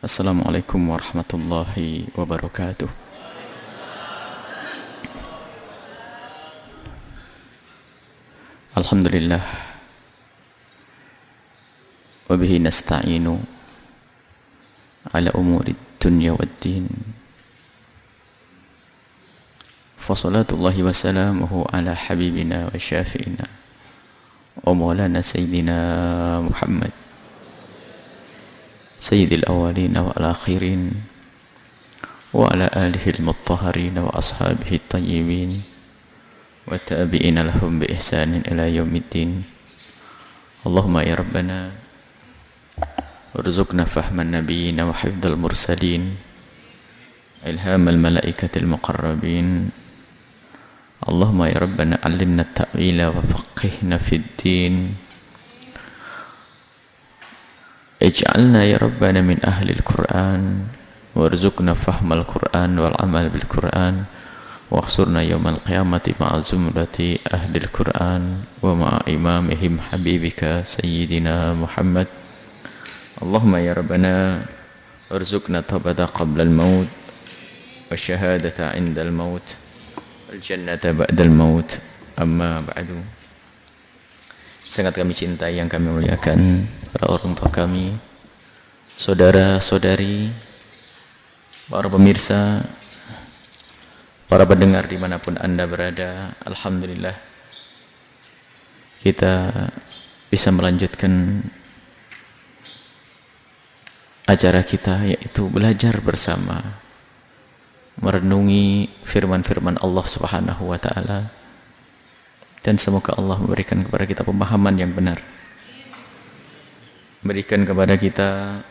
Assalamualaikum warahmatullahi wabarakatuh. Alhamdulillah wa bihi nasta'inu ala umuri dunya waddin. Fa salatullahi wa salamuhu ala habibina wa syafi'ina wa maulana sayyidina Muhammad sayyidil awalina wal akhirin wa ala alihi al-mutahharin wa ashabihi at-tayyibin wa tabi'ina lahum bi ihsanin ila yaumiddin. Allahumma ya rabbana warzuqna fahman nabiyina wa hifdzal mursalin ilhamal malaikatil muqarrabin. Allahumma ya rabbana allimna at-ta'wila wa faqihna fid din. Ij'alna ya rabbana min ahli al-Qur'an warzuqna fahmal Qur'an wal amal bil Qur'an wakhsurna yawmal qiyamati ma'a zumrati ahli al-Qur'an wa ma'a imamihim habibika sayyidina Muhammad. Allahumma ya rabbana warzuqna tabata qabla al-maut wa syahadata 'inda al-maut wal jannata ba'da al-maut. Amma ba'du. Sangat kami cintai, yang kami muliakan para orang tua kami, saudara-saudari, para pemirsa, para pendengar dimanapun Anda berada. Alhamdulillah kita bisa melanjutkan acara kita, yaitu belajar bersama, merenungi firman-firman Allah Subhanahu wa ta'ala, dan semoga Allah memberikan kepada kita pemahaman yang benar, berikan kepada kita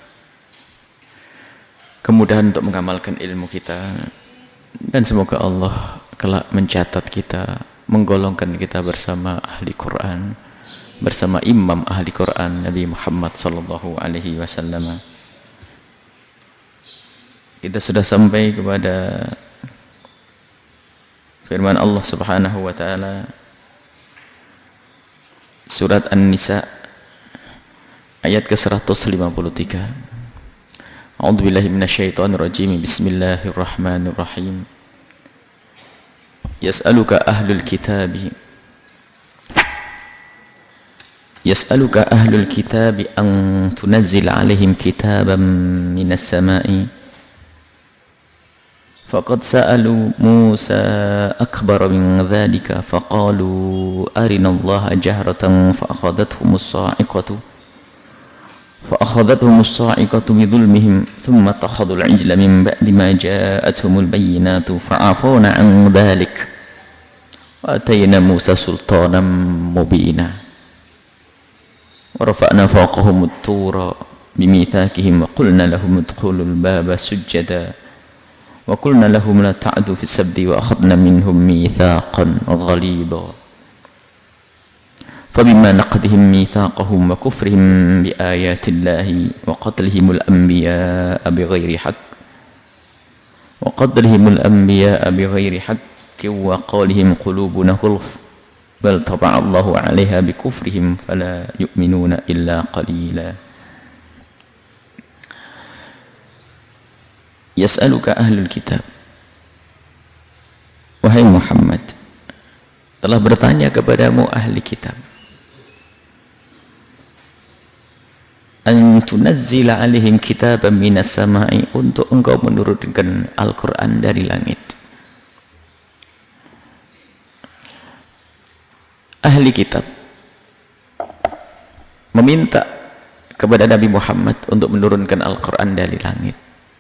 kemudahan untuk mengamalkan ilmu kita, dan semoga Allah kelak mencatat kita, menggolongkan kita bersama ahli Quran, bersama imam ahli Quran Nabi Muhammad sallallahu alaihi wasallam. Kita sudah sampai kepada firman Allah Subhanahu wa taala, surat An-Nisa ayat ke-153. A'udzubillahi minasyaitonirrajim. Bismillahirrahmanirrahim. Yas'aluka ahlul kitabi an tunazzila 'alaihim kitaban minas sama'i faqad sa'alu Musa akbar min dzalika faqalu arinallaha jahratan فأخذتهم الصاعقة بظلمهم ثم اتخذوا العجل من بعد ما جاءتهم البينات فعفونا عن ذلك وآتينا موسى سلطانا مبينا ورفعنا فوقهم الطور بميثاقهم وقلنا لهم ادخلوا الباب سجدا وقلنا لهم لا تعدوا في السبت وأخذنا منهم ميثاقا غليظا فبما نقضهم ميثاقهم وكفرهم بآيات الله وقتلهم الأنبياء بغير حق وقولهم قلوبنا غلف بل طبع الله عليها بكفرهم فلا يؤمنون إلا قليلا. يسألك أهل الكتاب, wahai Muhammad, telah bertanya kepadamu ahli kitab, an tunazzila alaihim kitaban minas sama'i, untuk engkau menurunkan Al-Quran dari langit. Ahli kitab meminta kepada Nabi Muhammad untuk menurunkan Al-Quran dari langit.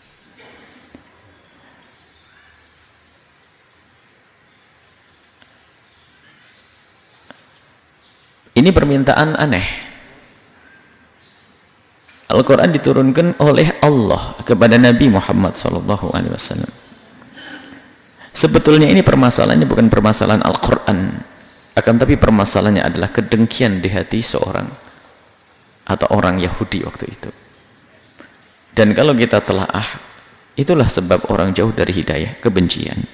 Ini permintaan aneh. Al-Quran diturunkan oleh Allah kepada Nabi Muhammad SAW. Sebetulnya ini permasalahannya bukan permasalahan Al-Quran, akan tapi permasalahannya adalah kedengkian di hati seorang atau orang Yahudi waktu itu. Dan kalau kita telaah, itulah sebab orang jauh dari hidayah, kebencian.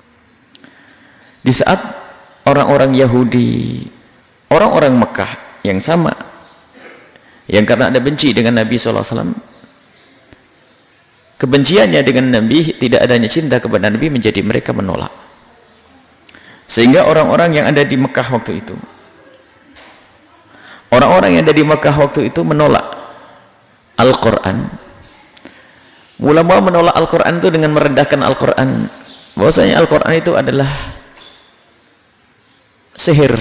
Di saat orang-orang Yahudi, orang-orang Mekah yang sama, yang karena ada benci dengan Nabi SAW, kebenciannya dengan Nabi, tidak adanya cinta kepada Nabi menjadi mereka menolak. Sehingga orang-orang yang ada di Mekah waktu itu, orang-orang yang ada di Mekah waktu itu menolak Al-Quran. Mula-mula menolak Al-Quran itu dengan merendahkan Al-Quran, bahwasanya Al-Quran itu adalah sihir.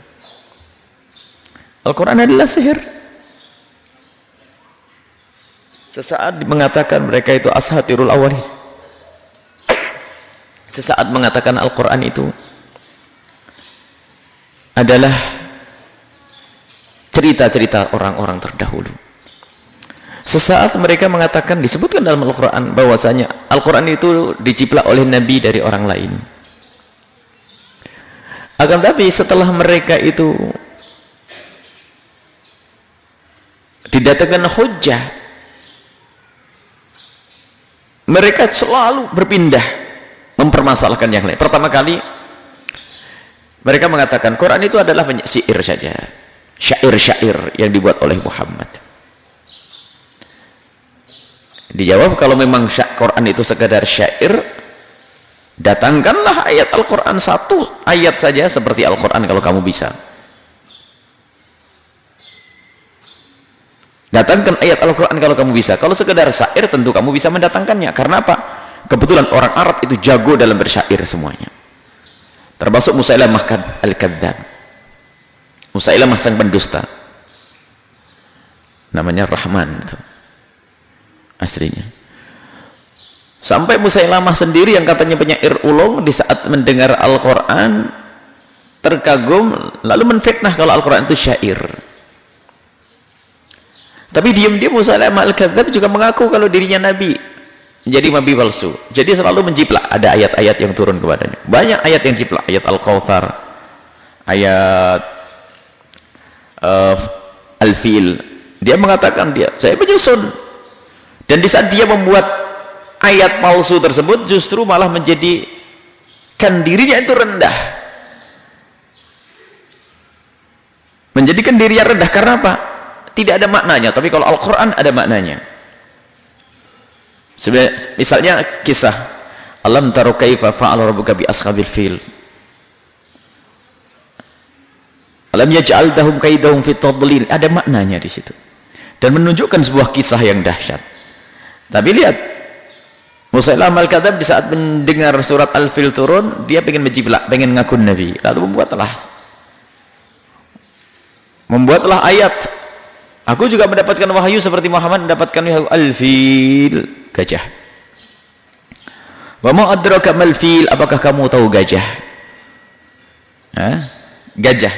Al-Quran adalah sihir. Sesaat mengatakan mereka itu ashatirul awwalin. Sesaat mengatakan Al-Quran itu adalah cerita-cerita orang-orang terdahulu. Sesaat mereka mengatakan, disebutkan dalam Al-Quran bahwasanya Al-Quran itu diciplak oleh Nabi dari orang lain. Akan tapi setelah mereka itu didatangkan hujjah, mereka selalu berpindah mempermasalahkan yang lain. Pertama kali mereka mengatakan Quran itu adalah syair saja, syair-syair yang dibuat oleh Muhammad. Dijawab, kalau memang Quran itu sekadar syair, datangkanlah ayat Al-Quran, satu ayat saja seperti Al-Quran kalau kamu bisa. Datangkan ayat Al-Quran kalau kamu bisa. Kalau sekedar syair tentu kamu bisa mendatangkannya. Karena apa? Kebetulan orang Arab itu jago dalam bersyair semuanya. Termasuk Musailamah Al-Kadzdzab. Musailamah sang pendusta. Namanya Rahman itu aslinya. Sampai Musailamah sendiri yang katanya penyair ulung, di saat mendengar Al-Quran terkagum, lalu menfitnah kalau Al-Quran itu syair. Tapi diam-diam Musailamah Al-Kadzdzab juga mengaku kalau dirinya Nabi, menjadi nabi palsu. Jadi selalu menjiplak, ada ayat-ayat yang turun kepadanya. Banyak ayat yang jiplak, ayat Al-Kautsar, ayat Al-Fil. Dia mengatakan saya menyusun. Dan di saat dia membuat ayat palsu tersebut, justru malah menjadikan dirinya itu rendah. Menjadikan dirinya rendah karena apa? Tidak ada maknanya. Tapi kalau Al-Quran ada maknanya. Misalnya kisah alam taro kaifa fa'ala rabbuka bi ashabil fil, alam yaj'al lahum kaidahum fi tadlil. Ada maknanya di situ dan menunjukkan sebuah kisah yang dahsyat. Tapi lihat, Musailamah Al-Kadzdzab di saat mendengar surat Al-Fil turun, dia pengen menjiplak, pengen ngakun Nabi, lalu membuatlah ayat, aku juga mendapatkan wahyu seperti Muhammad mendapatkan wahyu Al-Fil, gajah. Wa ma adraka mal fil, apakah kamu tahu gajah? Gajah.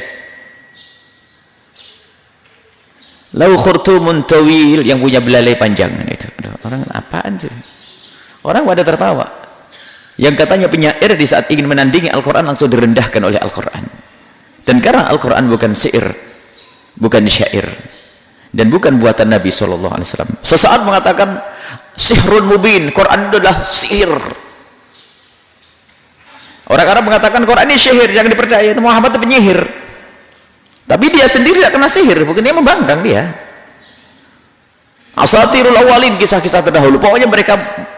Lau khurtumun tawil, yang punya belalai panjang. Itu orang apaan sih? Orang pada tertawa. Yang katanya penyair di saat ingin menandingi Al-Quran langsung direndahkan oleh Al-Quran. Dan karena Al-Quran bukan syair, bukan syair, dan bukan buatan Nabi SAW. Sesaat mengatakan sihrun mubin, Quran itu adalah sihir. Orang Arab mengatakan Quran ini sihir, jangan dipercaya, itu Muhammad itu penyihir. Tapi dia sendiri tidak kena sihir, bukan dia membangkang dia. Asatirul awalin, kisah-kisah terdahulu. Pokoknya mereka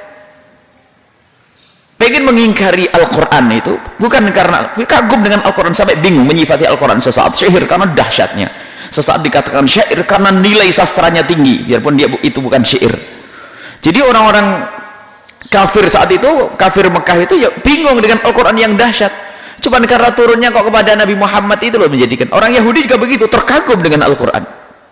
pengen mengingkari Al-Quran itu bukan karena kagum dengan Al-Quran sampai bingung menyifati Al-Quran. Sesaat sihir karena dahsyatnya, sesaat dikatakan syair karena nilai sastranya tinggi, biarpun dia itu bukan syair. Jadi orang-orang kafir saat itu, kafir Mekah itu ya bingung dengan Al-Quran yang dahsyat. Cuma karena turunnya kok kepada Nabi Muhammad itu loh menjadikan. Orang Yahudi juga begitu, terkagum dengan Al-Quran.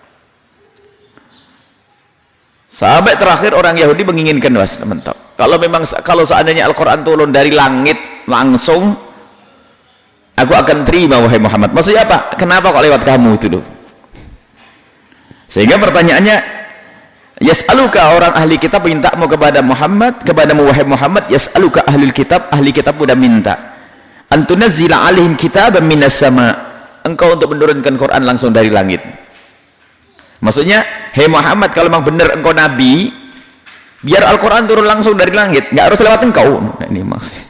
Sampai terakhir orang Yahudi menginginkan, mentok, kalau seandainya Al-Quran turun dari langit langsung, aku akan terima wahai Muhammad. Maksudnya apa? Kenapa kok lewat kamu itu loh? Sehingga pertanyaannya, yas'aluka, orang ahli kitab mintamu kepada Muhammad, kepadamu wahai Muhammad, yas'aluka ahlul kitab, ahli kitab udah minta, antunazzila alaihim kitaban minas sama, engkau untuk menurunkan Quran langsung dari langit. Maksudnya, hei Muhammad, kalau memang benar engkau nabi, biar Al-Quran turun langsung dari langit, nggak harus lewat engkau. Nah, ini maksudnya.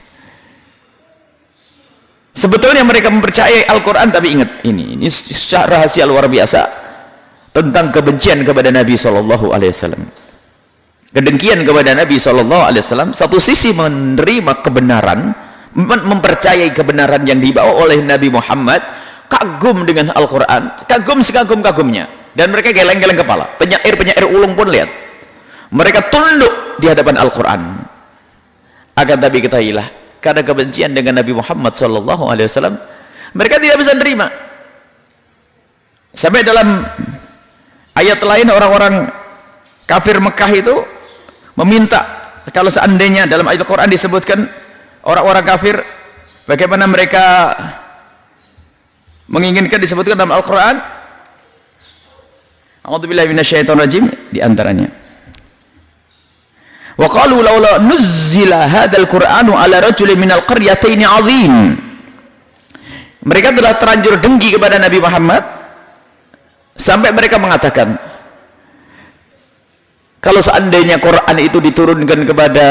Sebetulnya mereka mempercayai Al-Quran, tapi ingat, ini rahasia luar biasa tentang kebencian kepada Nabi SAW. kedengkian kepada Nabi SAW, satu sisi menerima kebenaran, mempercayai kebenaran yang dibawa oleh Nabi Muhammad, kagum dengan Al-Quran, kagum sekagum-kagumnya, dan mereka geleng-geleng kepala. Penyair ulung pun lihat, mereka tunduk di hadapan Al-Quran. Akan tapi ketahuilah, karena kebencian dengan Nabi Muhammad SAW, mereka tidak bisa menerima. Sampai dalam ayat lain, orang-orang kafir Mekah itu meminta, kalau seandainya dalam ayat Al-Quran disebutkan orang-orang kafir, bagaimana mereka menginginkan disebutkan dalam Al-Quran, a'udzubillahi minasyaitonirrajim, di antaranya, wa qalu laula nuzzila hadzal qur'anu ala rajulin minal qaryataini 'azim. Mereka telah terlanjur dengki kepada Nabi Muhammad sampai mereka mengatakan, kalau seandainya Quran itu diturunkan kepada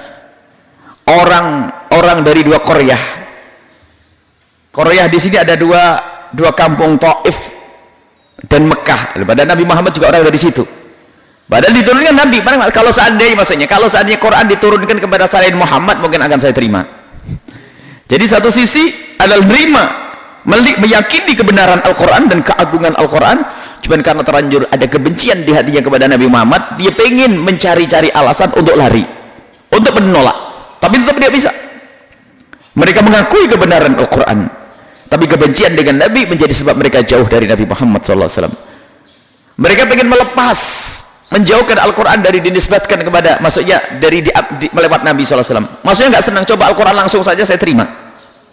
orang dari dua Qaryah. Qaryah di sini ada dua kampung, Taif dan Mekah. Padahal Nabi Muhammad juga orang dari situ. Padahal diturunkan Nabi. Kalau seandainya Quran diturunkan kepada selain Muhammad, mungkin akan saya terima. Jadi satu sisi adalah meyakini kebenaran Al-Quran dan keagungan Al-Quran, cuman karena terlanjur ada kebencian di hatinya kepada Nabi Muhammad, dia pengen mencari-cari alasan untuk lari, untuk menolak, tapi tetap tidak bisa. Mereka mengakui kebenaran Al-Quran, tapi kebencian dengan Nabi menjadi sebab mereka jauh dari Nabi Muhammad SAW. Mereka pengen melepas, menjauhkan Al-Quran dari dinisbatkan kepada, maksudnya dari melewat Nabi SAW. Maksudnya nggak senang, coba Al-Quran langsung saja saya terima.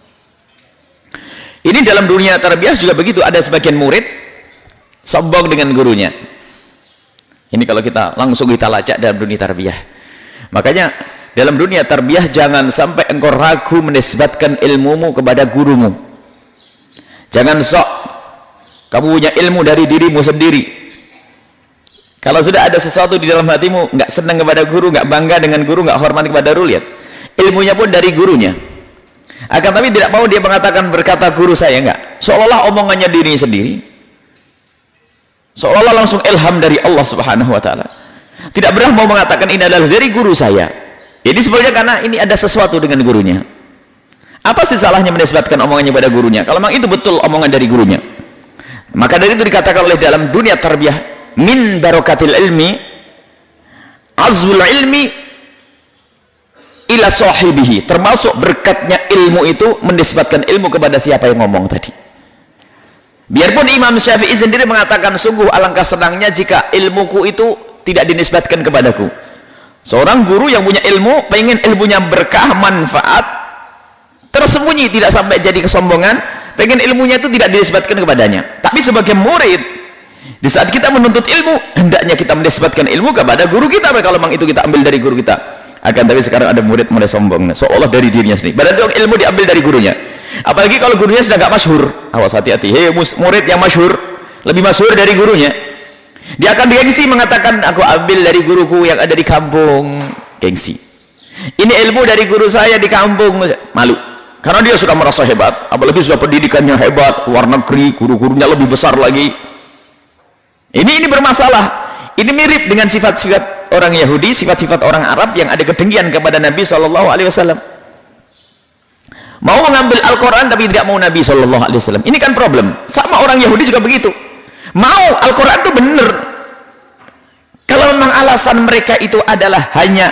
Ini dalam dunia tarbiyah juga begitu. Ada sebagian murid sombong dengan gurunya. Ini kalau kita langsung kita lacak dalam dunia tarbiyah. Makanya dalam dunia tarbiyah jangan sampai engkau ragu menisbatkan ilmumu kepada gurumu. Jangan sok kamu punya ilmu dari dirimu sendiri. Kalau sudah ada sesuatu di dalam hatimu nggak senang kepada guru, nggak bangga dengan guru, nggak hormat kepada guru, lihat ilmunya pun dari gurunya. Akan tapi tidak mau dia mengatakan berkata guru saya, enggak, seolah-olah omongannya dirinya sendiri, seolah-olah langsung ilham dari Allah Subhanahu wa ta'ala. Tidak pernah mau mengatakan ini adalah dari guru saya. Ini sebenarnya karena ini ada sesuatu dengan gurunya. Apa sih salahnya menisbatkan omongannya pada gurunya kalau memang itu betul omongan dari gurunya? Maka dari itu dikatakan oleh dalam dunia tarbiyah, min barokatil ilmi azwul ilmi ila sahibihi, termasuk berkatnya ilmu itu menisbatkan ilmu kepada siapa yang ngomong tadi. Biarpun Imam Syafi'i sendiri mengatakan, sungguh alangkah senangnya jika ilmuku itu tidak dinisbatkan kepadaku. Seorang guru yang punya ilmu, pengen ilmunya berkah, manfaat, tersembunyi, tidak sampai jadi kesombongan, pengen ilmunya itu tidak dinisbatkan kepadanya. Tapi sebagai murid, di saat kita menuntut ilmu, hendaknya kita menisbatkan ilmu kepada guru kita, kalau memang itu kita ambil dari guru kita. Akan tapi sekarang ada murid mulai sombong, seolah dari dirinya sendiri. Padahal ilmu diambil dari gurunya. Apalagi kalau gurunya sudah nggak masyhur. Awas, hati-hati. Hei murid yang masyhur, lebih masyhur dari gurunya. Dia akan gengsi mengatakan, aku ambil dari guruku yang ada di kampung. Gengsi. Ini ilmu dari guru saya di kampung. Malu. Karena dia sudah merasa hebat. Apalagi sudah pendidikannya hebat, luar negeri, guru-gurunya lebih besar lagi. Ini bermasalah. Ini mirip dengan sifat-sifat orang Yahudi, sifat-sifat orang Arab yang ada kedengkian kepada Nabi SAW. Mau mengambil Al-Quran tapi tidak mau Nabi SAW. Ini kan problem. Sama orang Yahudi juga begitu. Mau Al-Quran itu benar. Kalau memang alasan mereka itu adalah hanya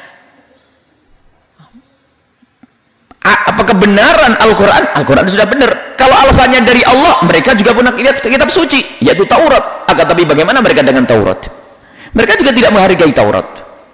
apa kebenaran Al-Quran, Al-Quran sudah benar. Kalau alasannya dari Allah, mereka juga punya kitab suci, yaitu Taurat. Akan tapi bagaimana mereka dengan Taurat? Mereka juga tidak menghargai Taurat.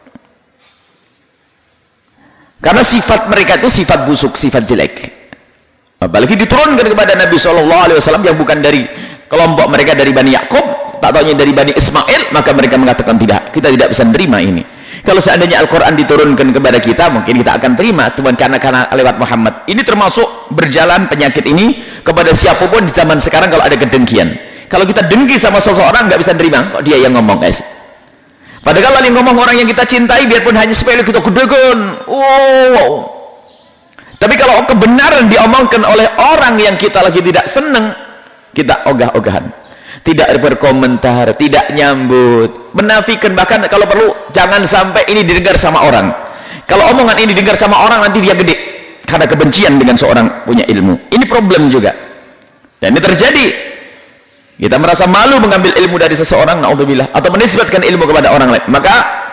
Karena sifat mereka itu sifat busuk, sifat jelek. Apalagi diturunkan kepada Nabi SAW yang bukan dari kelompok mereka, dari Bani Yakub, tak tahunya dari Bani Ismail, maka mereka mengatakan tidak, kita tidak bisa menerima ini. Kalau seandainya Al-Quran diturunkan kepada kita, mungkin kita akan terima, cuman karena lewat Muhammad. Ini termasuk berjalan penyakit ini kepada siapapun di zaman sekarang. Kalau ada kedengkian, kalau kita dengki sama seseorang, nggak bisa terima, kok dia yang ngomong, guys. Padahal yang ngomong orang yang kita cintai, biarpun hanya sepele, kita gedekan. Wow. Tapi kalau kebenaran diomongkan oleh orang yang kita lagi tidak senang, kita ogah-ogahan. tidak berkomentar, tidak nyambut, menafikan, bahkan kalau perlu jangan sampai ini didengar sama orang. Kalau omongan ini didengar sama orang, nanti dia gede karena kebencian dengan seorang punya ilmu. Ini problem juga, dan ini terjadi. Kita merasa malu mengambil ilmu dari seseorang, naudzubillah, atau menisbatkan ilmu kepada orang lain. Maka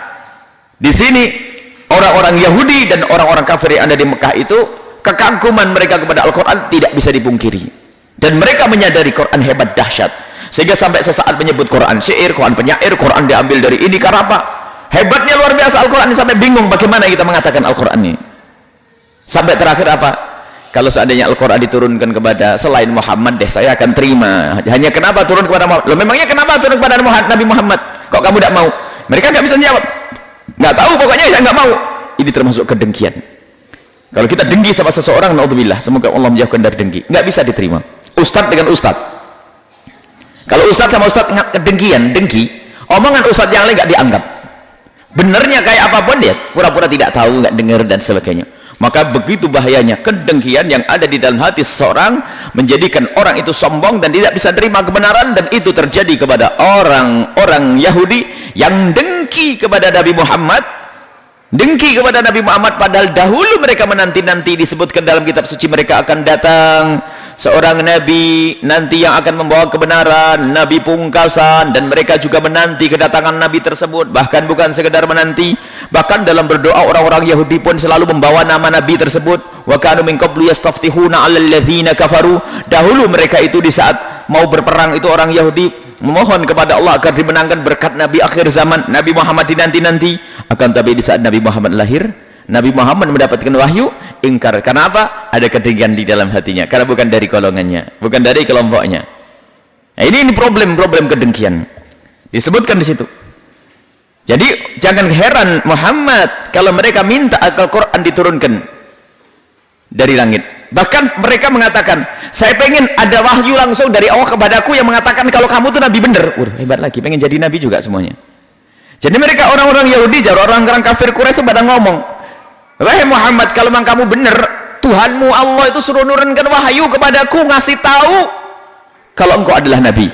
di sini orang-orang Yahudi dan orang-orang kafir yang ada di Mekah itu, kekaguman mereka kepada Al-Quran tidak bisa dipungkiri, dan mereka menyadari Quran hebat, dahsyat, sehingga sampai sesaat menyebut Quran syair, Quran penyair, Quran diambil dari ini. Karena apa? Hebatnya luar biasa Al-Quran ini, sampai bingung bagaimana kita mengatakan Al-Quran ini. Sampai terakhir apa? Kalau seandainya Al-Quran diturunkan kepada selain Muhammad, deh saya akan terima. Hanya kenapa turun kepada Muhammad? Loh, memangnya kenapa turun kepada Nabi Muhammad? Kok kamu tidak mau? Mereka nggak bisa jawab. Nggak tahu, pokoknya saya nggak mau. Ini termasuk kedengkian. Kalau kita dengki sama seseorang, naudzubillah, semoga Allah menjauhkan dari dengki. Nggak bisa diterima. Ustadz dengan ustadz. Kalau ustadz sama ustadz kedengkian, dengki, omongan ustadz yang lain nggak dianggap. Benernya kayak apapun dia, pura-pura tidak tahu, nggak dengar dan sebagainya. Maka begitu bahayanya kedengkian yang ada di dalam hati seseorang, menjadikan orang itu sombong dan tidak bisa terima kebenaran. Dan itu terjadi kepada orang-orang Yahudi yang dengki kepada Nabi Muhammad, dengki kepada Nabi Muhammad, padahal dahulu mereka menanti-nanti, disebutkan dalam kitab suci mereka akan datang seorang nabi nanti yang akan membawa kebenaran, nabi pungkasan, dan mereka juga menanti kedatangan nabi tersebut. Bahkan bukan sekedar menanti, bahkan dalam berdoa orang-orang Yahudi pun selalu membawa nama nabi tersebut. Wa kanu min qablu yastaftihuna 'alal ladzina kafaru. Dahulu mereka itu di saat mau berperang itu orang Yahudi memohon kepada Allah agar dimenangkan berkat nabi akhir zaman, Nabi Muhammad dinanti-nanti. Akan tapi di saat Nabi Muhammad lahir, Nabi Muhammad mendapatkan wahyu, ingkar. Karena apa? Ada kedengkian di dalam hatinya, karena bukan dari golongannya, bukan dari kelompoknya. Nah, ini problem kedengkian disebutkan di situ. Jadi jangan heran Muhammad kalau mereka minta Al-Quran diturunkan dari langit. Bahkan mereka mengatakan, saya pengen ada wahyu langsung dari Allah kepadaku yang mengatakan kalau kamu tuh nabi bener. Hebat lagi, pengen jadi nabi juga semuanya. Jadi mereka orang-orang Yahudi, orang-orang kafir Quraisy pada ngomong, wahai Muhammad, kalau memang kamu benar, Tuhanmu Allah itu suruh nurunkan wahyu kepadaku, ngasih tahu kalau engkau adalah nabi.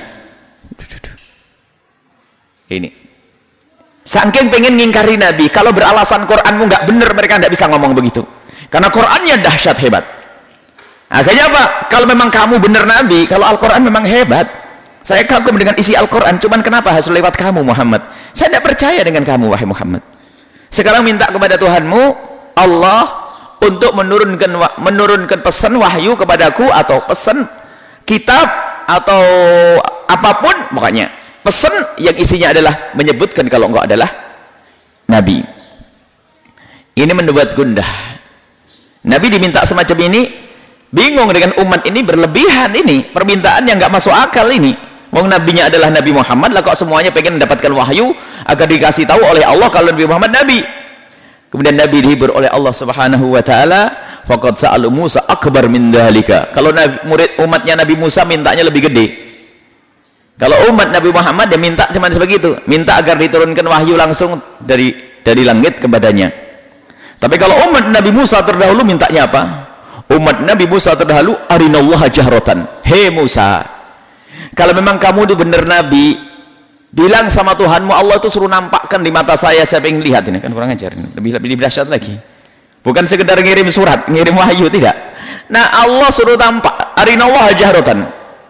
Ini saking pengen ngingkari nabi, kalau beralasan Quranmu nggak benar, mereka nggak bisa ngomong begitu, karena Qurannya dahsyat, hebat. Akhirnya apa? Kalau memang kamu benar nabi, kalau Al-Quran memang hebat, saya kagum dengan isi Al-Quran, cuman kenapa harus lewat kamu Muhammad? Saya tidak percaya dengan kamu wahai Muhammad. Sekarang minta kepada Tuhanmu Allah untuk menurunkan pesan wahyu kepadaku, atau pesan kitab, atau apapun, pokoknya pesan yang isinya adalah menyebutkan kalau engkau adalah nabi. Ini membuat gundah. Nabi diminta semacam ini, bingung dengan umat ini, berlebihan ini, permintaan yang nggak masuk akal ini. Mau nabinya adalah Nabi Muhammad, lah kok semuanya pengen mendapatkan wahyu agar dikasih tahu oleh Allah kalau Nabi Muhammad nabi. Kemudian Nabi dihibur oleh Allah Subhanahu wa taala, faqad sa'alu Musa akbar min dzalika. Kalau umatnya Nabi Musa mintanya lebih gede. Kalau umat Nabi Muhammad dia minta cuma sebegitu, minta agar diturunkan wahyu langsung dari langit kepadanya. Tapi kalau umat Nabi Musa terdahulu mintanya apa? Umat Nabi Musa terdahulu, arinallaha jahratan. Hei Musa, kalau memang kamu itu benar nabi, bilang sama Tuhanmu Allah itu suruh nampakkan di mata saya pengen lihat. Ini kan kurang ajar, lebih dahsyat lagi. Bukan sekedar ngirim surat, ngirim wahyu, tidak. Nah, Allah suruh tampak, arinallaha jahratan.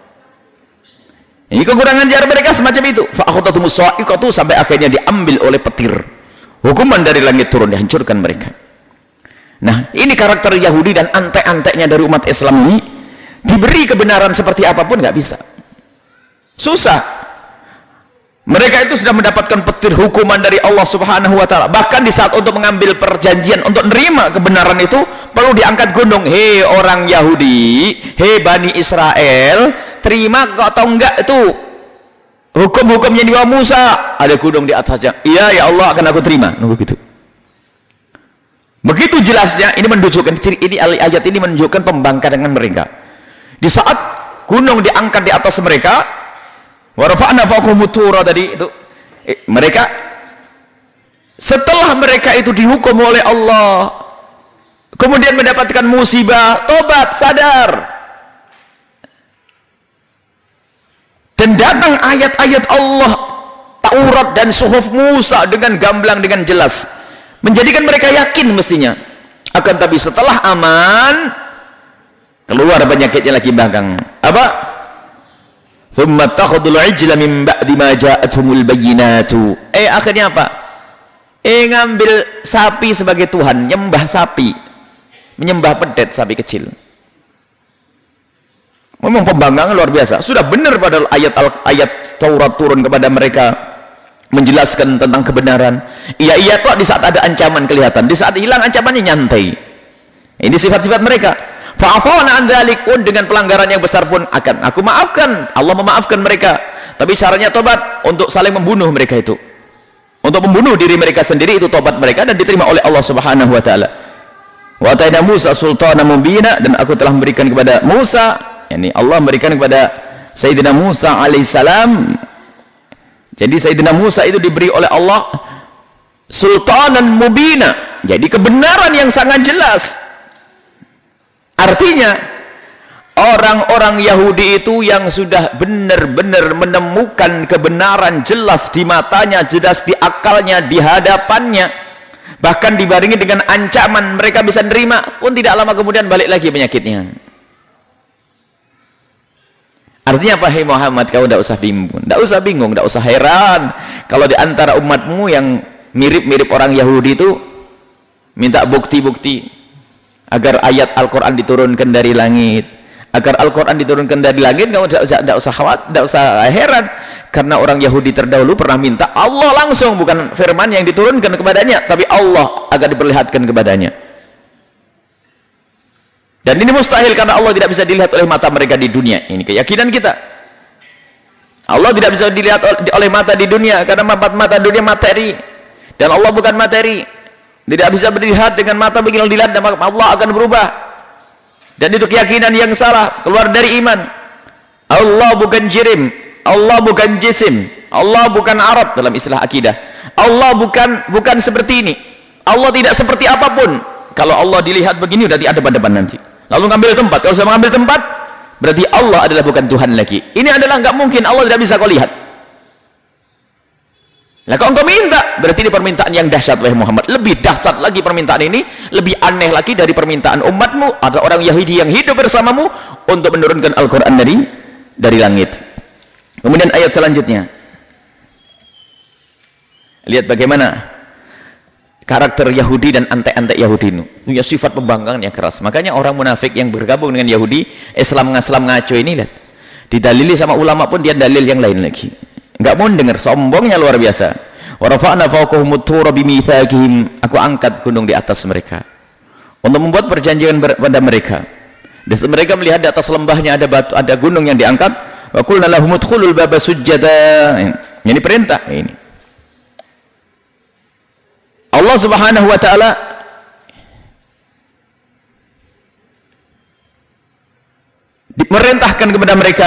Ini kekurangan jar mereka semacam itu. Fa'akhadhatumus sa'iqatu, sampai akhirnya diambil oleh petir. Hukuman dari langit turun, dihancurkan mereka. Nah, ini karakter Yahudi dan antek-anteknya dari umat Islam ini. Diberi kebenaran seperti apapun nggak bisa. Susah. Mereka itu sudah mendapatkan petir hukuman dari Allah Subhanahu wa taala. Bahkan di saat untuk mengambil perjanjian untuk menerima kebenaran itu perlu diangkat gunung. Hei orang Yahudi, hei Bani Israel, terima kok atau enggak itu hukum-hukumnya di bawah Musa? Ada gunung di atasnya. Iya ya Allah, akan aku terima. Nunggu gitu. Begitu jelasnya, ini menunjukkan, ini ayat ini menunjukkan pembangkangan mereka. Di saat gunung diangkat di atas mereka, warafa'na fawqahum tura tadi itu, mereka setelah mereka itu dihukum oleh Allah, kemudian mendapatkan musibah, tobat, sadar, Dan datang ayat-ayat Allah, Taurat dan Suhuf Musa dengan gamblang, dengan jelas, menjadikan mereka yakin mestinya. Akan tapi setelah aman, keluar penyakitnya lagi belakang. Apa? Thumma takhudul ijla min ba'di ma ja'athumul bayyinatu. Akhirnya apa? Ngambil sapi sebagai Tuhan, nyembah sapi, menyembah pedet, sapi kecil. Memang pembangkangan luar biasa. Sudah benar padahal ayat Taurat turun kepada mereka menjelaskan tentang kebenaran. Iya kok di saat ada ancaman kelihatan, di saat hilang ancamannya nyantai. Ini sifat-sifat mereka. Fa'afawna an dzalik, pun dengan pelanggaran yang besar pun akan aku maafkan. Allah memaafkan mereka. Tapi syaratnya tobat untuk saling membunuh mereka itu. Untuk membunuh diri mereka sendiri, itu tobat mereka dan diterima oleh Allah Subhanahu wa taala. Wa ataina Musa sultanan mubina, dan aku telah memberikan kepada Musa, yakni Allah memberikan kepada Sayyidina Musa alaihissalam. Jadi Sayyidina Musa itu diberi oleh Allah sultanan mubina, jadi kebenaran yang sangat jelas. Artinya orang-orang Yahudi itu yang sudah benar-benar menemukan kebenaran jelas di matanya, jelas di akalnya, di hadapannya, bahkan dibarengi dengan ancaman, mereka bisa nerima, pun tidak lama kemudian balik lagi penyakitnya. Artinya apa? Hai Muhammad, kau tidak usah bingung, tidak usah heran kalau di antara umatmu yang mirip-mirip orang Yahudi itu minta bukti-bukti agar ayat Al-Quran diturunkan dari langit, agar Al-Quran diturunkan dari langit. Kamu tidak usah khawatir, tidak usah heran, karena orang Yahudi terdahulu pernah minta Allah langsung, bukan firman yang diturunkan kepadanya, tapi Allah agar diperlihatkan kepadanya. Dan ini mustahil karena Allah tidak bisa dilihat oleh mata mereka di dunia. Ini keyakinan kita. Allah tidak bisa dilihat oleh mata di dunia karena mata dunia materi, dan Allah bukan materi. Tidak bisa dilihat dengan mata, begitu dilihat Allah akan berubah. Dan itu keyakinan yang salah, keluar dari iman. Allah bukan jirim, Allah bukan jisim, Allah bukan Arab dalam istilah akidah. Allah bukan seperti ini. Allah tidak seperti apapun. Kalau Allah dilihat begini berarti ada depan nanti. Lalu ngambil tempat. Kalau saya mengambil tempat, berarti Allah adalah bukan Tuhan lagi. Ini adalah nggak mungkin, Allah tidak bisa kau lihat. Nah, kalau engkau minta, berarti ini permintaan yang dahsyat oleh Muhammad. Lebih dahsyat lagi permintaan ini, lebih aneh lagi dari permintaan umatmu atau orang Yahudi yang hidup bersamamu untuk menurunkan Al-Quran dari langit. Kemudian ayat selanjutnya, lihat bagaimana karakter Yahudi dan antek-antek Yahudi ini punya sifat pembangkangan yang keras. Makanya orang munafik yang bergabung dengan Yahudi, Islam ngaco ini, lihat, didalili sama ulama pun dia dalil yang lain lagi. Enggak mau dengar, sombongnya luar biasa. Wa rafa'na fawqahum at-tura bimitsaqihim, aku angkat gunung di atas mereka untuk membuat perjanjian pada mereka. Dan mereka melihat di atas lembahnya ada batu, ada gunung yang diangkat. Wa qulna lahum udkhulul baba sujada. Ini perintah ini. Allah Subhanahu wa taala memerintahkan kepada mereka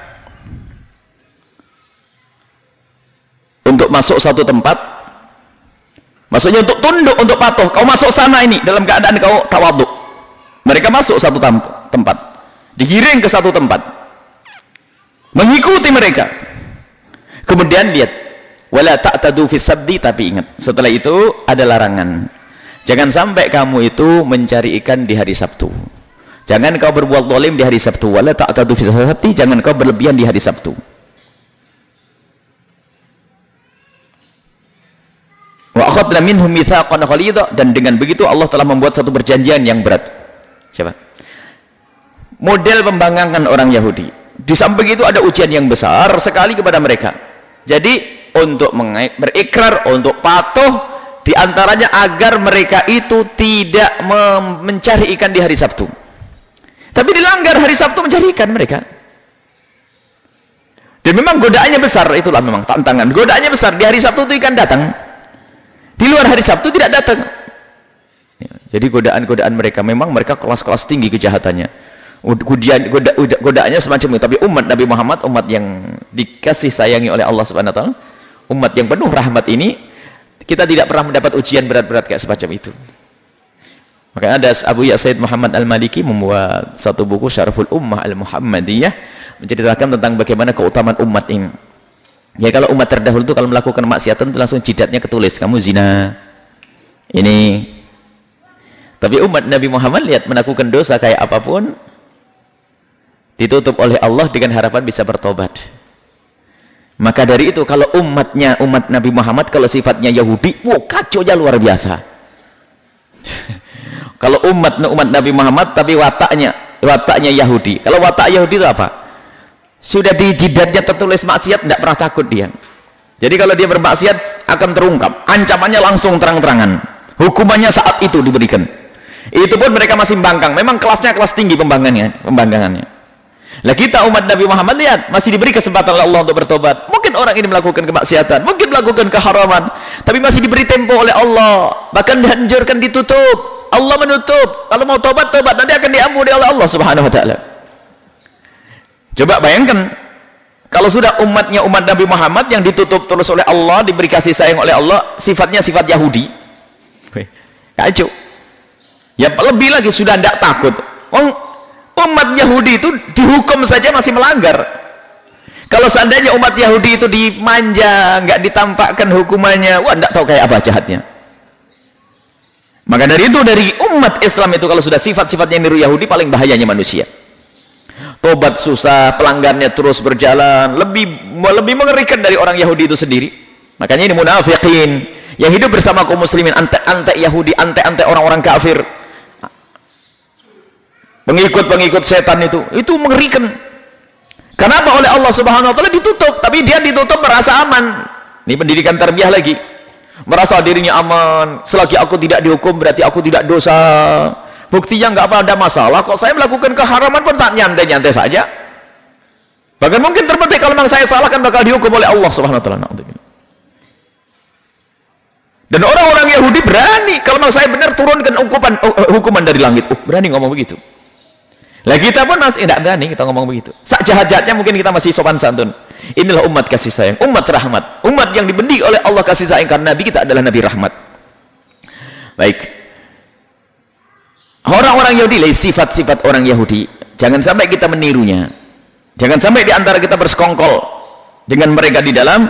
untuk masuk satu tempat, maksudnya untuk tunduk, untuk patuh. Kau masuk sana ini dalam keadaan kau tawadhu. Mereka masuk satu tempat, digiring ke satu tempat, mengikuti mereka. Kemudian lihat, wala ta'tadu fis sabdi, tapi ingat, setelah itu ada larangan. Jangan sampai kamu itu mencari ikan di hari Sabtu. Jangan kau berbuat zalim di hari Sabtu. Wala ta'tadu fis sabdi, jangan kau berlebihan di hari Sabtu. Wa akhadna minhum mitsaqan ghalidha, dan dengan begitu Allah telah membuat satu perjanjian yang berat. Siapa? Model pembangkangan orang Yahudi. Di samping itu ada ujian yang besar sekali kepada mereka. Jadi untuk berikrar, untuk patuh, diantaranya agar mereka itu tidak mencari ikan di hari Sabtu. Tapi dilanggar hari Sabtu mencari ikan mereka. Dan memang godaannya besar, itulah memang tantangan. Godaannya besar, di hari Sabtu itu ikan datang. Di luar hari Sabtu tidak datang. Jadi godaan-godaan mereka, memang mereka kelas-kelas tinggi kejahatannya. Godaannya semacam itu. Tapi umat Nabi Muhammad, umat yang dikasih sayangi oleh Allah Subhanahu wa taala, umat yang penuh rahmat ini, kita tidak pernah mendapat ujian berat-berat kayak semacam itu. Makanya ada Abu Said Muhammad Al-Maliki membuat satu buku Syaraful Ummah Al-Muhammadiyah, menceritakan tentang bagaimana keutamaan umat ini. Ya kalau umat terdahulu itu kalau melakukan maksiatan itu langsung jidatnya ketulis, kamu zina. Ini. Tapi umat Nabi Muhammad lihat melakukan dosa kayak apapun ditutup oleh Allah dengan harapan bisa bertobat. Maka dari itu kalau umat Nabi Muhammad kalau sifatnya Yahudi, wah kacaunya luar biasa. Kalau umat Nabi Muhammad tapi wataknya Yahudi. Kalau watak Yahudi itu apa? Sudah di jidatnya tertulis maksiat, tidak pernah takut dia. Jadi kalau dia bermaksiat akan terungkap, ancamannya langsung terang-terangan, hukumannya saat itu diberikan. Itu pun mereka masih membangkang, memang kelasnya kelas tinggi pembangkangannya. Lah kita umat Nabi Muhammad lihat masih diberi kesempatan oleh Allah untuk bertobat. Mungkin orang ini melakukan kemaksiatan, mungkin melakukan keharaman, tapi masih diberi tempo oleh Allah, bahkan dianjurkan ditutup. Allah menutup, kalau mau tobat nanti akan diampuni oleh Allah Subhanahu wa taala. Coba bayangkan kalau sudah umat Nabi Muhammad yang ditutup terus oleh Allah, diberi kasih sayang oleh Allah, sifatnya sifat Yahudi. Kacau. Ya lebih lagi sudah tidak takut. Umat Yahudi itu dihukum saja masih melanggar. Kalau seandainya umat Yahudi itu dimanja, nggak ditampakkan hukumannya, wah tidak tahu kayak apa jahatnya. Maka dari itu dari umat Islam itu kalau sudah sifat-sifatnya niru Yahudi, paling bahayanya manusia. Tobat susah, pelanggarnya terus berjalan, lebih mengerikan dari orang Yahudi itu sendiri. Makanya ini munafikin yang hidup bersama kaum muslimin, antek-antek Yahudi, antek-antek orang-orang kafir, pengikut setan itu mengerikan. Kenapa oleh Allah Subhanahu wa taala ditutup, tapi dia ditutup merasa aman. Ini pendidikan tarbiyah lagi, merasa dirinya aman, selagi aku tidak dihukum berarti aku tidak dosa. Buktinya nggak ada masalah kok, saya melakukan keharaman pun tak nyantai-nyantai saja. Bahkan mungkin terpetik kalau memang saya salah kan bakal dihukum oleh Allah Subhanahu wa taala. Dan orang-orang Yahudi berani kalau memang saya benar turunkan hukuman dari langit. Berani ngomong begitu. Lah kita pun masih tidak berani kita ngomong begitu. Sak jahat-jahatnya mungkin kita masih sopan santun. Inilah umat kasih sayang, umat rahmat, umat yang dibendik oleh Allah kasih sayang karena Nabi kita adalah Nabi rahmat. Baik. Orang-orang Yahudi, sifat-sifat orang Yahudi, jangan sampai kita menirunya. Jangan sampai di antara kita bersekongkol dengan mereka di dalam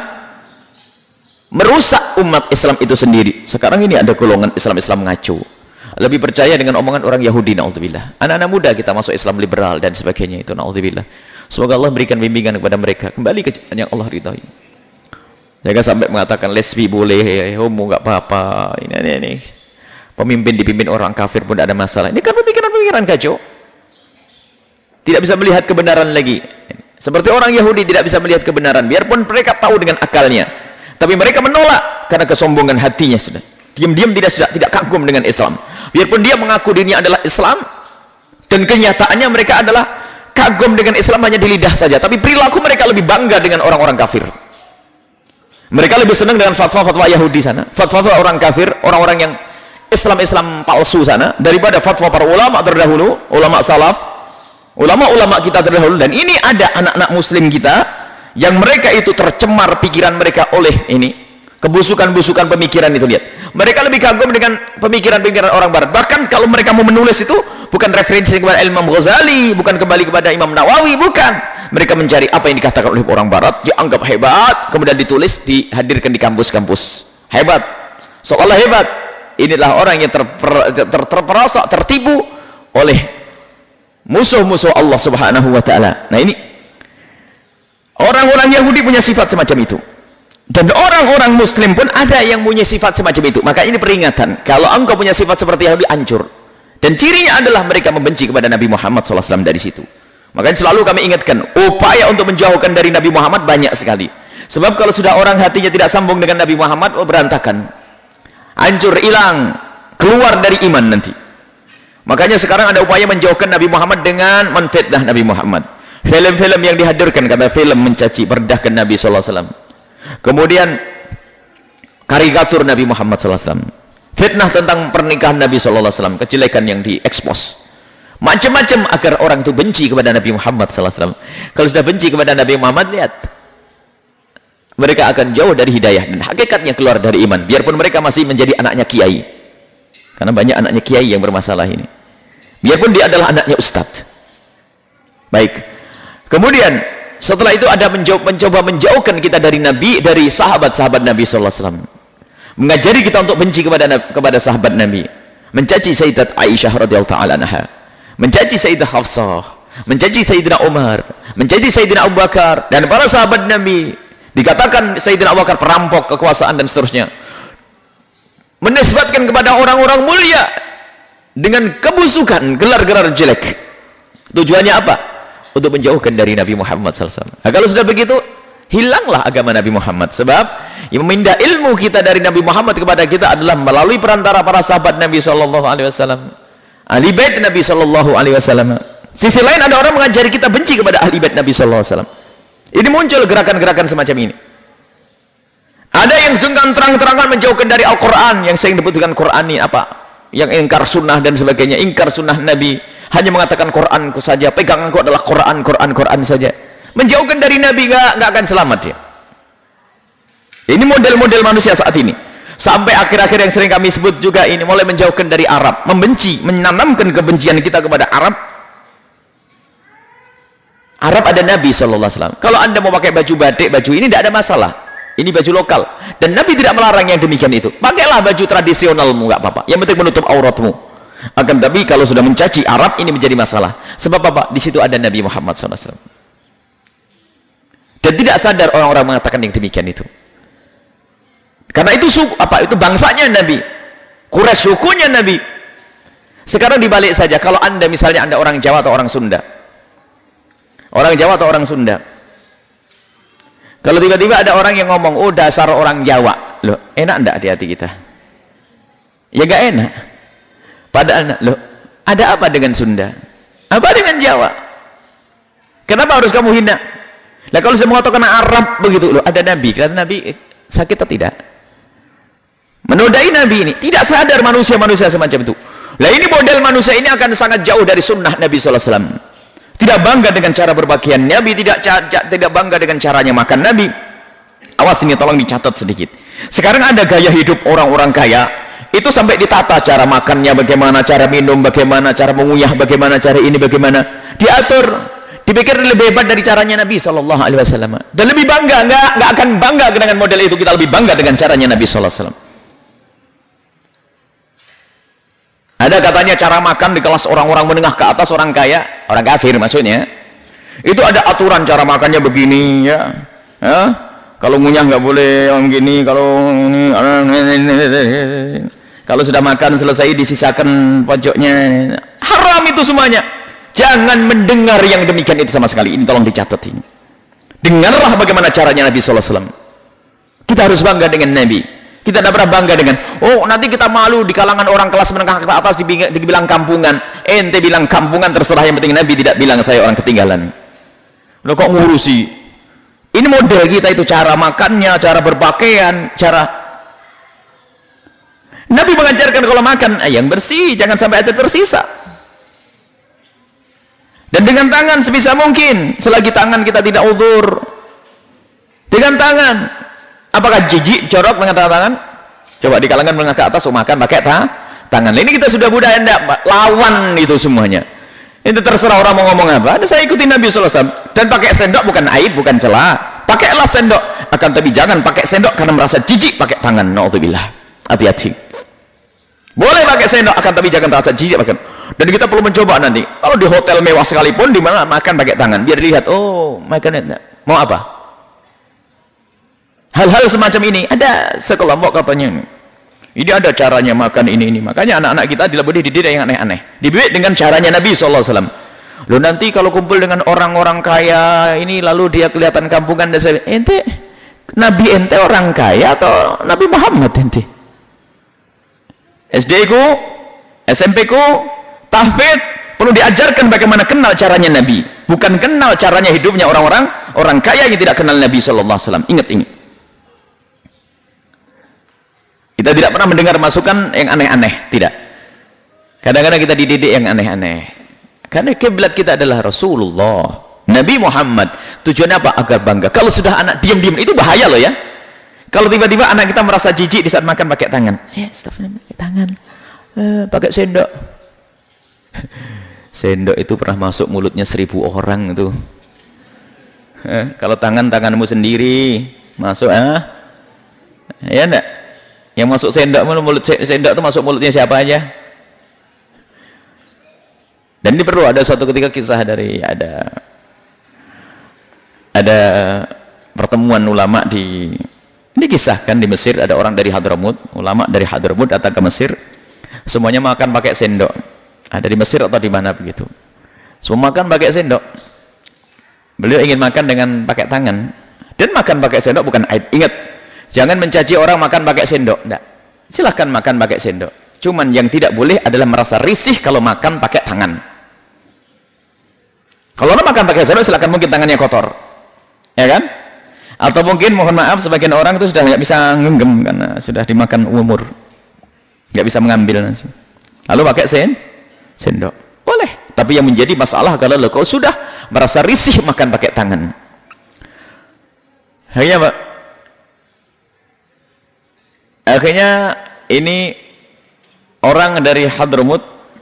merusak umat Islam itu sendiri. Sekarang ini ada golongan Islam ngaco, lebih percaya dengan omongan orang Yahudi, naudzubillah. Anak-anak muda kita masuk Islam liberal dan sebagainya itu, naudzubillah. Semoga Allah berikan bimbingan kepada mereka kembali ke jalan yang Allah ridhai. Jangan sampai mengatakan lesbi boleh, homo nggak apa-apa, ini. Pemimpin dipimpin orang kafir pun tidak ada masalah. Ini kan pemikiran-pemikiran kacau. Tidak bisa melihat kebenaran lagi. Seperti orang Yahudi tidak bisa melihat kebenaran, biarpun mereka tahu dengan akalnya, tapi mereka menolak karena kesombongan hatinya sudah. Diam-diam tidak kagum dengan Islam. Biarpun dia mengaku dirinya adalah Islam, dan kenyataannya mereka adalah kagum dengan Islam hanya di lidah saja, tapi perilaku mereka lebih bangga dengan orang-orang kafir. Mereka lebih senang dengan fatwa-fatwa Yahudi sana, fatwa-fatwa orang kafir, orang-orang yang Islam palsu sana, daripada fatwa para ulama terdahulu, ulama salaf, ulama-ulama kita terdahulu. Dan ini ada anak-anak muslim kita yang mereka itu tercemar pikiran mereka oleh ini kebusukan-busukan pemikiran itu. Lihat, mereka lebih kagum dengan pemikiran-pemikiran orang barat. Bahkan kalau mereka mau menulis itu bukan referensi kepada Imam Ghazali, bukan kembali kepada Imam Nawawi, bukan. Mereka mencari apa yang dikatakan oleh orang barat, dianggap hebat, kemudian ditulis, dihadirkan di kampus-kampus. Hebat, seolah hebat. Inilah orang yang terperosok, tertipu oleh musuh-musuh Allah Subhanahu wa taala. Nah, ini orang-orang Yahudi punya sifat semacam itu. Dan orang-orang muslim pun ada yang punya sifat semacam itu. Maka ini peringatan, kalau engkau punya sifat seperti Yahudi, hancur. Dan cirinya adalah mereka membenci kepada Nabi Muhammad SAW dari situ. Makanya selalu kami ingatkan, upaya untuk menjauhkan dari Nabi Muhammad banyak sekali. Sebab kalau sudah orang hatinya tidak sambung dengan Nabi Muhammad, berantakan, hancur, hilang, keluar dari iman nanti. Makanya sekarang ada upaya menjauhkan Nabi Muhammad dengan menfitnah Nabi Muhammad. Film-film yang dihadirkan, kata film mencaci, merendahkan Nabi SAW. Kemudian karikatur Nabi Muhammad SAW, fitnah tentang pernikahan Nabi SAW, kejelekan yang diekspos, macam-macam agar orang itu benci kepada Nabi Muhammad SAW. Kalau sudah benci kepada Nabi Muhammad, lihat, mereka akan jauh dari hidayah dan hakikatnya keluar dari iman, biarpun mereka masih menjadi anaknya kiai, karena banyak anaknya kiai yang bermasalah ini, biarpun dia adalah anaknya ustadz. Baik, Kemudian setelah itu ada mencoba menjauhkan kita dari Nabi, dari sahabat-sahabat Nabi sallallahu alaihi wasallam. Mengajari kita untuk benci kepada sahabat Nabi. Mencaci Sayyidat Aisyah radhiyallahu taala anha, mencaci Sayyidah Hafsah, mencaci Sayyidina Umar, mencaci Sayyidina Abu Bakar dan para sahabat Nabi. Dikatakan Sayyidina Abu Bakar perampok kekuasaan dan seterusnya. Menisbatkan kepada orang-orang mulia dengan kebusukan, gelar-gelar jelek. Tujuannya apa? Untuk menjauhkan dari Nabi Muhammad SAW. Nah, kalau sudah begitu, hilanglah agama Nabi Muhammad. Sebab yang memindah ilmu kita dari Nabi Muhammad kepada kita adalah melalui perantara para sahabat Nabi SAW, ahli bait Nabi SAW. Sisi lain ada orang mengajari kita benci kepada ahli bait Nabi SAW. Ini muncul gerakan-gerakan semacam ini. Ada yang dengan terang-terangan menjauhkan dari Al-Quran, yang sering disebut dengan Quran ini apa? Yang ingkar sunnah dan sebagainya, ingkar sunnah Nabi, hanya mengatakan Quranku saja, peganganku adalah Quran saja. Menjauhkan dari Nabi nggak akan selamat dia. Ini model-model manusia saat ini. Sampai akhir-akhir yang sering kami sebut juga ini, mulai menjauhkan dari Arab, membenci, menanamkan kebencian kita kepada Arab. Arab ada Nabi SAW. Kalau anda mau pakai baju batik, baju ini tidak ada masalah. Ini baju lokal. Dan Nabi tidak melarang yang demikian itu. Pakailah baju tradisionalmu, nggak apa-apa. Yang penting menutup auratmu. Akan tapi kalau sudah mencaci Arab, ini menjadi masalah. Sebab apa? Di situ ada Nabi Muhammad SAW. Dan tidak sadar orang-orang mengatakan yang demikian itu. Karena itu itu bangsanya Nabi. Quraisy sukunya Nabi. Sekarang dibalik saja. Kalau anda misalnya anda orang Jawa atau orang Sunda. Orang Jawa atau orang Sunda. Kalau tiba-tiba ada orang yang ngomong, oh dasar orang Jawa. Loh, enak enggak di hati kita? Ya gak enak. Padahal, loh, ada apa dengan Sunda? Apa dengan Jawa? Kenapa harus kamu hina? Nah kalau saya mengatakan Arab begitu, loh, ada Nabi. Kata Nabi sakit atau tidak? Menodai Nabi ini. Tidak sadar manusia-manusia semacam itu. Nah ini model manusia ini akan sangat jauh dari sunnah Nabi SAW. Tidak bangga dengan cara berpakaian Nabi, tidak bangga dengan caranya makan Nabi. Awas ini tolong dicatat sedikit. Sekarang ada gaya hidup orang-orang kaya, itu sampai ditata cara makannya bagaimana, cara minum bagaimana, cara mengunyah bagaimana, cara ini bagaimana, diatur, dipikir lebih hebat dari caranya Nabi SAW. Dan lebih bangga, nggak akan bangga dengan model itu, kita lebih bangga dengan caranya Nabi SAW. Ada katanya cara makan di kelas orang-orang menengah ke atas, orang kaya, orang kafir maksudnya. Itu ada aturan cara makannya begini ya. Kalau ngunyah nggak boleh yang begini, kalau sudah makan selesai disisakan pojoknya. Haram itu semuanya. Jangan mendengar yang demikian itu sama sekali. Ini tolong dicatat ini. Dengarlah bagaimana caranya Nabi SAW. Kita harus bangga dengan Nabi. Kita tidak pernah bangga dengan, oh nanti kita malu di kalangan orang kelas menengah ke atas dibilang kampungan. Ente bilang kampungan terserah, yang penting Nabi tidak bilang saya orang ketinggalan. Loh kok ngurusi? Ini model kita itu, cara makannya, cara berpakaian, cara. Nabi mengajarkan kalau makan yang bersih, jangan sampai ada tersisa. Dan dengan tangan sebisa mungkin, selagi tangan kita tidak uzur. Dengan tangan. Apakah jijik, jorok dengan tangan? Coba di kalangan menengah ke atas, makan pakai tangan. Ini kita sudah budaya enggak? Lawan itu semuanya. Itu terserah orang mau ngomong apa. Ada saya ikuti Nabi SAW. Dan pakai sendok bukan aib, bukan celah. Pakailah sendok. Akan tapi jangan pakai sendok karena merasa jijik pakai tangan. Na'udzubillah. Hati-hati. Boleh pakai sendok, akan tapi jangan merasa jijik pakai. Dan kita perlu mencoba nanti. Kalau di hotel mewah sekalipun, di mana makan pakai tangan. Biar dilihat, oh makan mau apa? Hal-hal semacam ini ada sekelompok katanya ini ada caranya makan ini, makanya anak-anak kita tidak boleh dididik yang aneh-aneh, dididik dengan caranya Nabi SAW. Loh nanti kalau kumpul dengan orang-orang kaya ini lalu dia kelihatan kampungan dan saya, ente Nabi ente orang kaya atau Nabi Muhammad ente? SD ku, SMP ku, tahfidz perlu diajarkan bagaimana kenal caranya Nabi, bukan kenal caranya hidupnya orang kaya yang tidak kenal Nabi SAW. Ingat ini. Kita tidak pernah mendengar masukan yang aneh-aneh, tidak. Kadang-kadang kita dididik yang aneh-aneh. Karena kiblat kita adalah Rasulullah, Nabi Muhammad. Tujuannya apa? Agar bangga. Kalau sudah anak diam-diam, itu bahaya loh ya. Kalau tiba-tiba anak kita merasa jijik di saat makan pakai tangan. Pakai tangan. Pakai sendok. Sendok itu pernah masuk mulutnya 1000 orang itu. Kalau tanganmu sendiri masuk, ya enggak? Yang masuk sendok, mulut sendok itu masuk mulutnya siapa aja? Dan ini perlu ada suatu ketika kisah dari ada pertemuan ulama dikisahkan di Mesir. Ada orang dari Hadramut, ulama dari Hadramut datang ke Mesir, semuanya makan pakai sendok. Ada di Mesir atau di mana begitu, semua makan pakai sendok. Beliau ingin makan dengan pakai tangan, dan makan pakai sendok bukan aib. Ingat, jangan mencaci orang makan pakai sendok, enggak. Silahkan makan pakai sendok, cuman yang tidak boleh adalah merasa risih kalau makan pakai tangan. Kalau orang makan pakai sendok, silahkan, mungkin tangannya kotor, ya kan? Atau mungkin mohon maaf, sebagian orang itu sudah nggak bisa ngenggem karena sudah dimakan umur, nggak bisa mengambil nasi, lalu pakai sendok, boleh. Tapi yang menjadi masalah kalau kau sudah merasa risih makan pakai tangan. Akhirnya ini orang dari Hadramut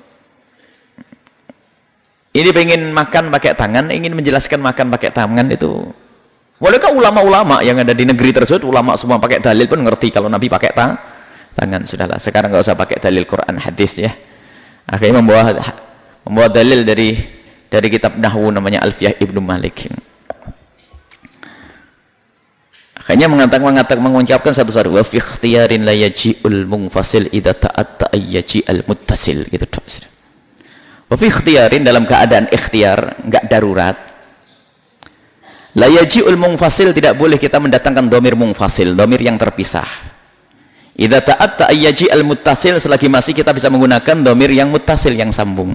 ini pengen makan pakai tangan, ingin menjelaskan makan pakai tangan itu. Bolehkah ulama-ulama yang ada di negeri tersebut, ulama semua pakai dalil pun ngerti kalau Nabi pakai tangan. Sudahlah, sekarang nggak usah pakai dalil Quran hadis ya. Akhirnya membawa dalil dari kitab Nahwu namanya Alfiyah Ibnu Malik. Akhirnya mengucapkan satu-satu, wa fi ikhtiyarin la yaji'ul munfasil idza ta'atta ayyaji'al muttasil, gitu. Wa fi ikhtiyarin, dalam keadaan ikhtiar, enggak darurat. La yaji'ul munfasil, tidak boleh kita mendatangkan dhamir munfasil, dhamir yang terpisah. Idza ta'atta ayyaji'al muttasil, selagi masih kita bisa menggunakan dhamir yang muttasil, yang sambung.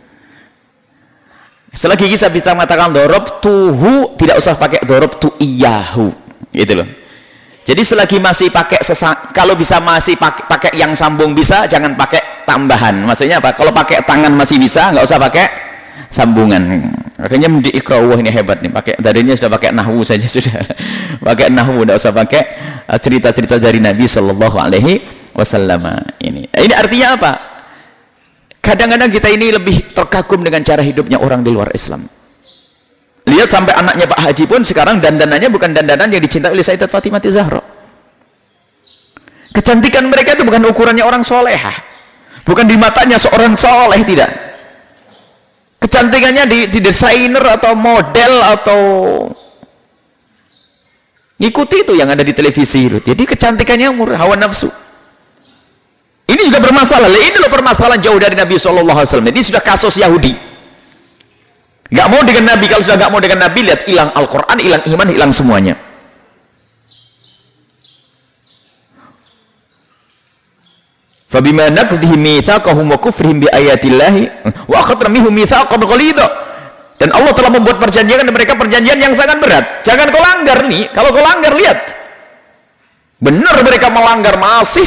Selagi kita bisa mengatakan darabtuhu, tidak usah pakai darabtu iyyahu, gitu loh. Jadi selagi masih pakai kalau bisa masih pakai yang sambung bisa, jangan pakai tambahan. Maksudnya apa? Kalau pakai tangan masih bisa, nggak usah pakai sambungan. Akhirnya diikrah, ini hebat nih, pakai darinya sudah pakai nahwu saja sudah. Pakai nahwu, nggak usah pakai cerita-cerita dari Nabi Shallallahu Alaihi Wasallam. Ini artinya apa? Kadang-kadang kita ini lebih terkagum dengan cara hidupnya orang di luar Islam. Lihat sampai anaknya Pak Haji pun sekarang dandanannya bukan dandanan yang dicintai oleh Sayyidat Fatimah Zahra. Kecantikan mereka itu bukan ukurannya orang solehah, bukan di matanya seorang soleh, tidak. Kecantikannya di desainer atau model atau ngikuti itu yang ada di televisi itu. Jadi kecantikannya murah, hawa nafsu. Ini juga bermasalah. Ini loh permasalahan jauh dari Nabi SAW. Ini sudah kasus Yahudi. Gak mau dengan Nabi. Kalau sudah gak mau dengan Nabi, lihat, hilang Al-Quran, hilang iman, hilang semuanya. Fabima naqdihim mitsaqahum wa kufrihim bi ayatillahi wa akhadna minhum mitsaqan ghalidha. Dan Allah telah membuat perjanjian dengan mereka, perjanjian yang sangat berat. Jangan kau langgar nih. Kalau kau langgar, lihat. Benar mereka melanggar, masih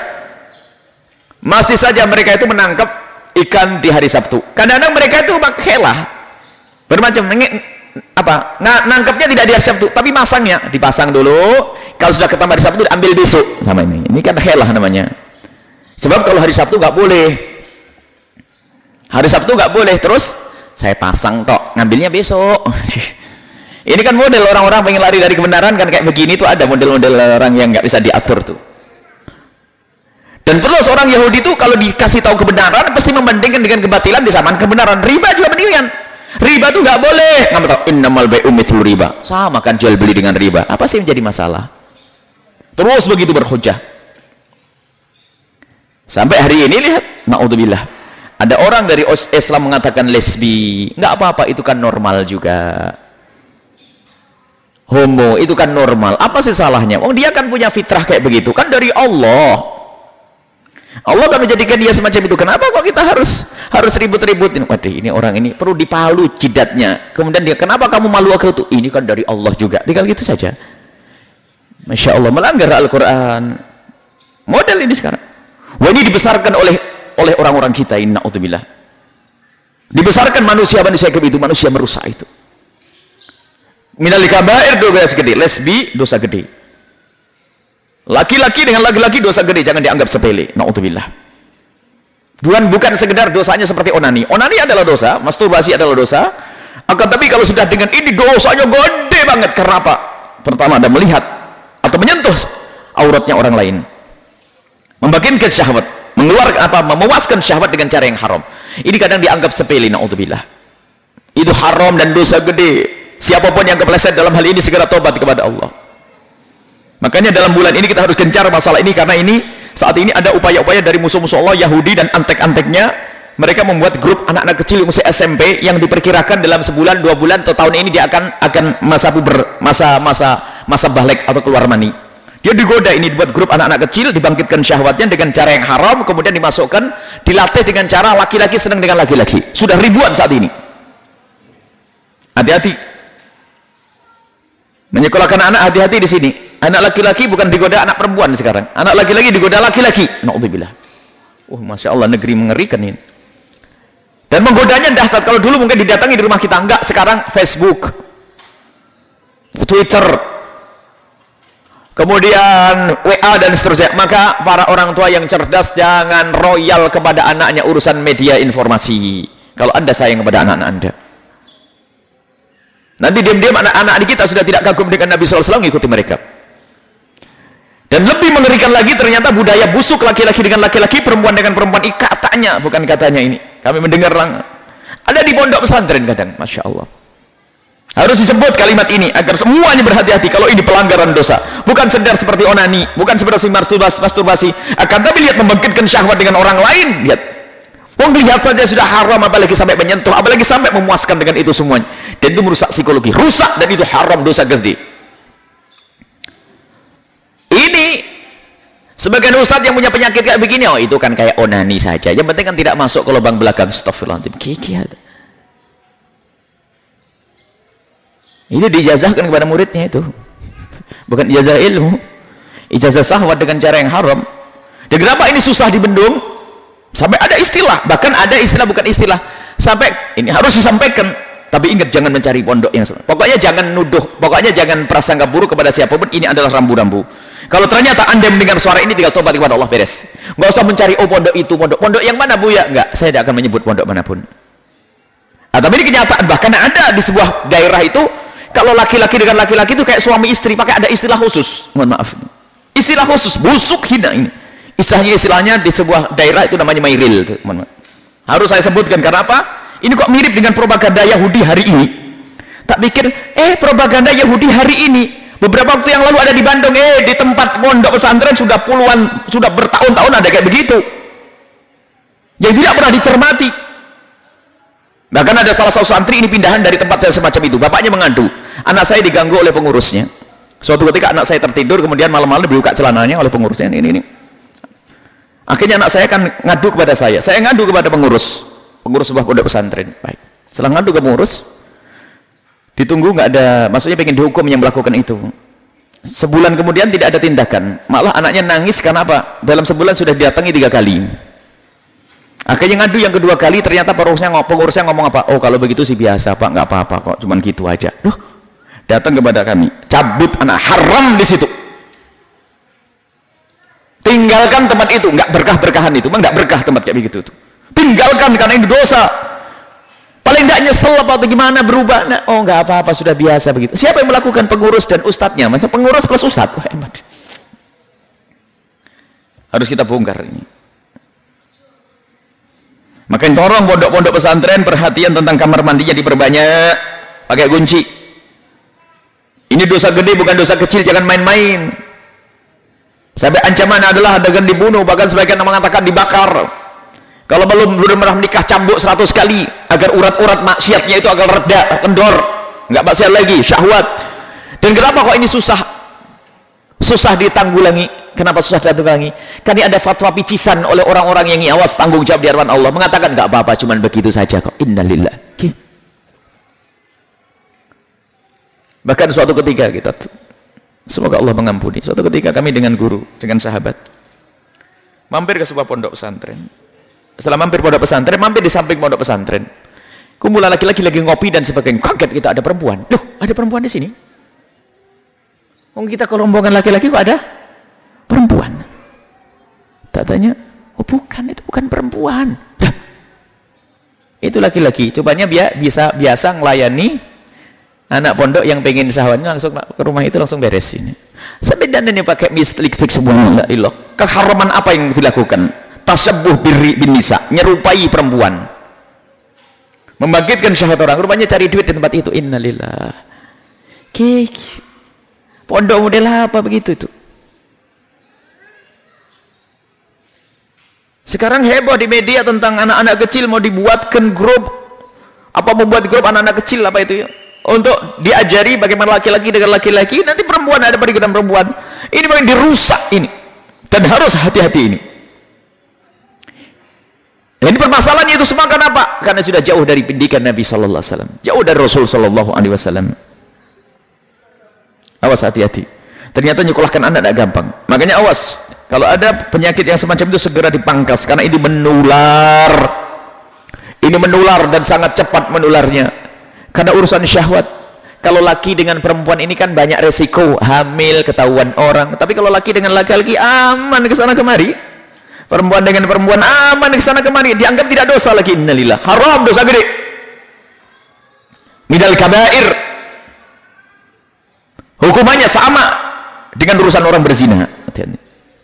saja mereka itu menangkap ikan di hari Sabtu. Kadang-kadang mereka itu helah bermacam nangkapnya tidak di hari Sabtu, tapi masangnya dipasang dulu. Kalau sudah ketemu hari Sabtu, ambil besok sama ini. Ini kan helah namanya. Sebab kalau hari Sabtu nggak boleh, hari Sabtu nggak boleh, terus saya pasang tok, ngambilnya besok. Ini kan model orang-orang pengen lari dari kebenaran kan, kayak begini tuh ada model-model orang yang nggak bisa diatur tuh. Dan perlu seorang Yahudi itu kalau dikasih tahu kebenaran pasti membandingkan dengan kebatilan di zaman kebenaran. Riba juga demikian. Riba itu nggak boleh. Kamu tahu innamal bai'u mithlu riba. Sama kan jual beli dengan riba. Apa sih yang jadi masalah? Terus begitu berhujjah. Sampai hari ini lihat, naudzubillah. Ada orang dari Islam mengatakan lesbi, nggak apa-apa, itu kan normal juga. Homo itu kan normal. Apa sih salahnya? Oh, dia kan punya fitrah kayak begitu, kan dari Allah. Allah kan menjadikan dia semacam itu. Kenapa kok kita harus ribut-ributin? Waduh, ini orang ini perlu dipalu jidatnya. Kemudian dia, kenapa kamu malu aku itu? Ini kan dari Allah juga. Tinggal gitu saja. Masya Allah, melanggar Al-Quran. Model ini sekarang. Wah, ini dibesarkan oleh orang-orang kita. Inna'udzubillah. Dibesarkan manusia-manusia itu, manusia merusak itu. Minal kabair dosa gede, lesbi dosa gede. Laki-laki dengan laki-laki dosa gede, jangan dianggap sepele. Na'udzubillah. Bukan sekedar dosanya seperti onani. Onani adalah dosa, masturbasi adalah dosa. Akan tapi kalau sudah dengan ini dosanya gede gede banget. Karena apa? Pertama, Anda melihat atau menyentuh auratnya orang lain, membangkitkan syahwat, memuaskan syahwat dengan cara yang haram. Ini kadang dianggap sepele, naudzubillah. Itu haram dan dosa gede. Siapapun yang kepleset dalam hal ini segera tobat kepada Allah. Makanya dalam bulan ini kita harus gencar masalah ini, karena ini saat ini ada upaya-upaya dari musuh-musuh Allah Yahudi dan antek-anteknya. Mereka membuat grup anak-anak kecil usia SMP yang diperkirakan dalam sebulan, 2 bulan atau tahun ini dia akan masa balik atau keluar mani. Dia digoda ini, buat grup anak-anak kecil, dibangkitkan syahwatnya dengan cara yang haram, kemudian dimasukkan, dilatih dengan cara laki-laki senang dengan laki-laki. Sudah ribuan saat ini. Hati-hati. Menyekolahkan anak, hati-hati di sini. Anak laki-laki bukan digoda anak perempuan sekarang. Anak laki-laki digoda laki-laki. Naudzubillah. Masya Allah, negeri mengerikan ini. Dan menggodanya dahsyat. Kalau dulu mungkin didatangi di rumah kita, enggak. Sekarang Facebook, Twitter, kemudian WA dan seterusnya. Maka para orang tua yang cerdas jangan royal kepada anaknya urusan media informasi. Kalau Anda sayang kepada anak-anak Anda, nanti diam-diam anak-anak kita sudah tidak kagum dengan Nabi SAW, ngikuti mereka. Dan lebih mengerikan lagi, ternyata budaya busuk laki-laki dengan laki-laki, perempuan dengan perempuan. Katanya, bukan katanya ini. Kami mendengar ada di pondok pesantren kadang, Masya Allah. Harus disebut kalimat ini agar semuanya berhati-hati. Kalau ini pelanggaran dosa, bukan sekedar seperti onani, bukan seperti masturbasi, akan tapi lihat membangkitkan syahwat dengan orang lain. Lihat, lihat saja sudah haram, apalagi sampai menyentuh, apalagi sampai memuaskan dengan itu semuanya. Dan itu merusak psikologi, rusak, dan itu haram, dosa gede. Ini sebagian ustadz yang punya penyakit kayak begini, itu kan kayak onani saja, yang penting kan tidak masuk ke lubang belakang. Astagfirullahaladzim. Ini dijazahkan kepada muridnya itu, bukan ijazah ilmu, ijazah syahwat dengan cara yang haram. Dan kenapa ini susah dibendung? Sampai ada istilah, bahkan ada istilah bukan istilah, sampai ini harus disampaikan. Tapi ingat, jangan mencari pondok yang salah. Pokoknya jangan nuduh, pokoknya jangan prasangka buruk kepada siapapun. Ini adalah rambu-rambu. Kalau ternyata Anda mendengar suara ini, tinggal tobat kepada Allah, beres. Nggak usah mencari, pondok itu, pondok yang mana Bu ya? Enggak, saya tidak akan menyebut pondok manapun. Tapi ini kenyataan, bahkan ada di sebuah daerah itu, kalau laki-laki dengan laki-laki itu kayak suami istri, pakai ada istilah khusus. Mohon maaf, istilah khusus, busuk, hina ini. Istilahnya di sebuah daerah itu namanya mairil. Harus saya sebutkan, karena apa? Ini kok mirip dengan propaganda Yahudi hari ini. Tak pikir, propaganda Yahudi hari ini beberapa waktu yang lalu ada di Bandung, di tempat pondok pesantren sudah bertahun-tahun ada kayak begitu, yang tidak pernah dicermati. Bahkan ada salah satu santri ini pindahan dari tempat saya semacam itu. Bapaknya mengadu, anak saya diganggu oleh pengurusnya. Suatu ketika anak saya tertidur, kemudian malam-malam dibuka celananya oleh pengurusnya. Ini akhirnya anak saya kan ngadu kepada saya ngadu kepada pengurus sebuah pondok pesantren. Baik, setelah ngadu ke pengurus, ditunggu nggak ada, maksudnya pengen dihukum yang melakukan itu. Sebulan kemudian tidak ada tindakan, malah anaknya nangis. Karena apa? Dalam sebulan sudah didatangi 3 kali. Akhirnya ngadu yang kedua kali, ternyata pengurusnya ngomong apa? Kalau begitu sih biasa Pak, nggak apa-apa kok, cuman gitu aja. Loh, datang kepada kami, cabut anak, haram di situ. Tinggalkan tempat itu, nggak berkah-berkahan itu, nggak berkah tempat kayak begitu tuh. Tinggalkan, karena ini dosa. Paling nggak nyesel atau gimana, berubah. Nggak apa-apa, sudah biasa begitu. Siapa yang melakukan? Pengurus dan ustadznya. Macam pengurus plus ustadz. Hebat. Harus kita bongkar ini. Makanya tolong pondok-pondok pesantren perhatian tentang kamar mandinya diperbanyak, pakai kunci. Ini dosa gede, bukan dosa kecil, jangan main-main. Sampai ancaman adalah adegan dibunuh, bahkan sebagian mengatakan dibakar. Kalau belum pernah menikah, cambuk 100 kali agar urat-urat maksiatnya itu agar reda, kendor, nggak maksiat lagi, syahwat. Dan kenapa kok ini susah ditanggulangi? Kenapa susah ditanggulangi? Karena ada fatwa picisan oleh orang-orang yang awas tanggung jawab di hadapan Allah, mengatakan nggak apa-apa, cuman begitu saja kok. Innalillah. Bahkan suatu ketika kita, semoga Allah mengampuni, suatu ketika kami dengan guru, dengan sahabat, mampir ke sebuah pondok pesantren. Setelah mampir pondok pesantren, mampir di samping pondok pesantren, kumpulan laki-laki lagi ngopi dan sebagainya. Kaget kita, ada perempuan. Loh, ada perempuan di sini? Kita kalau rombongan laki-laki kok ada perempuan? Tak tanya, bukan, itu bukan perempuan. Itu laki-laki. Cobanya biasa ngelayani Anak pondok yang pengen syahwatnya langsung ke rumah itu langsung beres ini. Sampai dan ini pakai listrik semuanya. Keharaman apa yang dilakukan? Tasabbuh bin nisa, nyerupai perempuan. Membangkitkan syahwat orang. Rupanya cari duit di tempat itu. Innalillah. Pondok model apa begitu itu? Sekarang heboh di media tentang anak-anak kecil mau dibuatkan grup, membuat grup anak-anak kecil apa itu ya, untuk diajari bagaimana laki-laki dengan laki-laki, nanti perempuan ada perikutan perempuan. Ini makin dirusak ini, dan harus hati-hati ini. Ini permasalahannya itu semua kenapa? Karena sudah jauh dari pendidikan Nabi Sallallahu Alaihi Wasallam, jauh dari Rasul Sallallahu Alaihi Wasallam. Awas, hati-hati. Ternyata nyekolahkan anak tidak gampang. Makanya awas, kalau ada penyakit yang semacam itu segera dipangkas, karena ini menular. Ini menular dan sangat cepat menularnya. Karena urusan syahwat. Kalau laki dengan perempuan ini kan banyak resiko, hamil, ketahuan orang. Tapi kalau laki dengan laki-laki aman ke sana kemari. Perempuan dengan perempuan aman ke sana kemari, dianggap tidak dosa lagi. Innalillah, haram, dosa gede. Minal kabair. Hukumannya sama dengan urusan orang berzina. Hati-hati.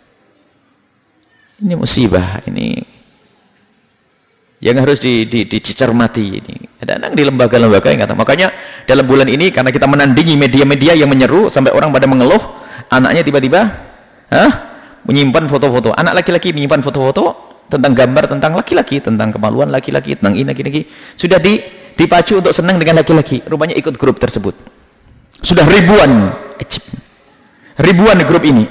Ini musibah, ini yang harus dicermati. Ini ada anak di lembaga-lembaga yang kata, makanya dalam bulan ini karena kita menandingi media-media yang menyeru sampai orang pada mengeluh, anaknya tiba-tiba menyimpan foto-foto, anak laki-laki menyimpan foto-foto tentang gambar tentang laki-laki, tentang kemaluan laki-laki, tentang ini laki-laki, sudah dipacu untuk senang dengan laki-laki. Rupanya ikut grup tersebut sudah ribuan grup ini.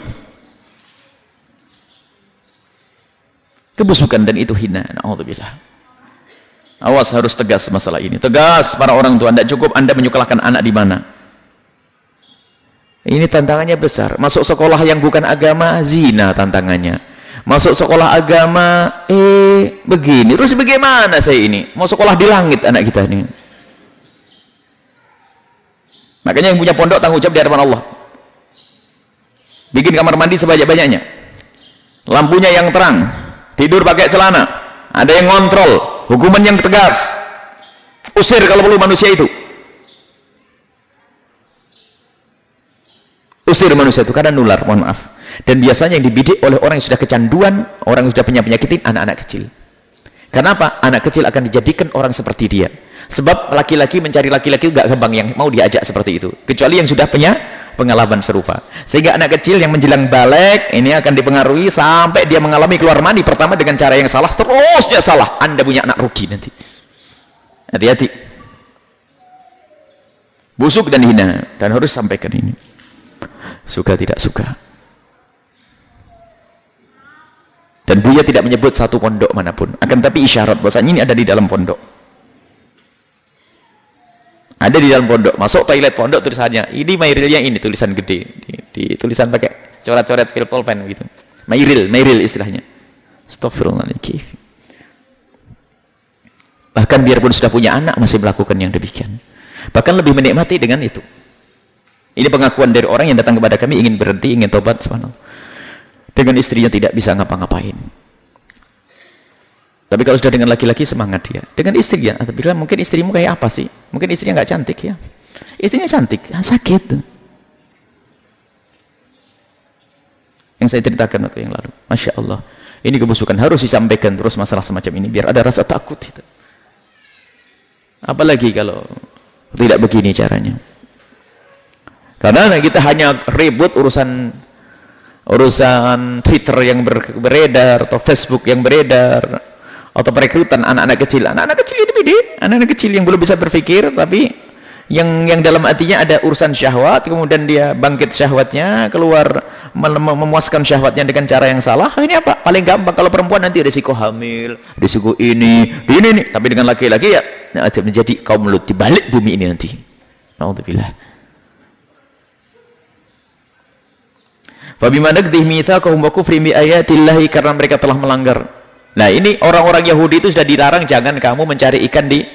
Kebusukan dan itu hina. Na'udzubillah. Awas, harus tegas masalah ini. Tegas para orang tua. Tidak cukup Anda menyekolahkan anak di mana. Ini tantangannya besar. Masuk sekolah yang bukan agama, zina tantangannya. Masuk sekolah agama, begini. Terus bagaimana saya ini? Mau sekolah di langit anak kita ini. Makanya yang punya pondok tanggung jawab di hadapan Allah. Bikin kamar mandi sebanyak-banyaknya. Lampunya yang terang. Tidur pakai celana, ada yang ngontrol, hukuman yang tegas, usir kalau perlu manusia itu, usir manusia itu karena nular, mohon maaf. Dan biasanya yang dibidik oleh orang yang sudah kecanduan, orang yang sudah punya penyakit, anak-anak kecil. Kenapa? Anak kecil akan dijadikan orang seperti dia. Sebab laki-laki mencari laki-laki gak gampang yang mau diajak seperti itu, kecuali yang sudah punya pengalaman serupa. Sehingga anak kecil yang menjelang balik ini akan dipengaruhi sampai dia mengalami keluar mandi pertama dengan cara yang salah, terusnya salah. Anda punya anak rugi nanti. Hati-hati. Busuk dan hina, dan harus sampaikan ini. Suka tidak suka. Dan Buya tidak menyebut satu pondok manapun, akan tapi isyarat bahwasanya ini ada di dalam pondok. Ada di dalam pondok, masuk toilet pondok tulisannya, ini Mairilnya ini, tulisan gede, di tulisan pakai coret-coret pulpen gitu. Mairil istilahnya. Astagfirullahaladzim. Bahkan biarpun sudah punya anak masih melakukan yang demikian. Bahkan lebih menikmati dengan itu. Ini pengakuan dari orang yang datang kepada kami ingin berhenti, ingin tobat, subhanallah. Dengan istrinya tidak bisa ngapa-ngapain. Tapi kalau sudah dengan laki-laki semangat dia. Dengan istrinya, atau bilang mungkin istrimu kayak apa sih? Mungkin istrinya nggak cantik ya. Istrinya cantik, sakit. Yang saya ceritakan waktu yang lalu. Masya Allah. Ini kebusukan harus disampaikan terus masalah semacam ini biar ada rasa takut itu. Apalagi kalau tidak begini caranya. Karena kita hanya ribut urusan Twitter yang beredar atau Facebook yang beredar. Atau perekrutan anak-anak kecil. Anak-anak kecil ini beda. Anak-anak kecil yang belum bisa berpikir, tapi yang dalam hatinya ada urusan syahwat, kemudian dia bangkit syahwatnya, keluar memuaskan syahwatnya dengan cara yang salah. Ini apa? Paling gampang kalau perempuan nanti risiko hamil, risiko ini. Tapi dengan laki-laki ya menjadi kaum Lut di balik bumi ini nanti. Na'udzubillah. Fa bima naqdihim mitsaqahum wa kufrihim bi ayatillahi, karena mereka telah melanggar. Nah ini orang-orang Yahudi itu sudah dilarang, jangan kamu mencari ikan di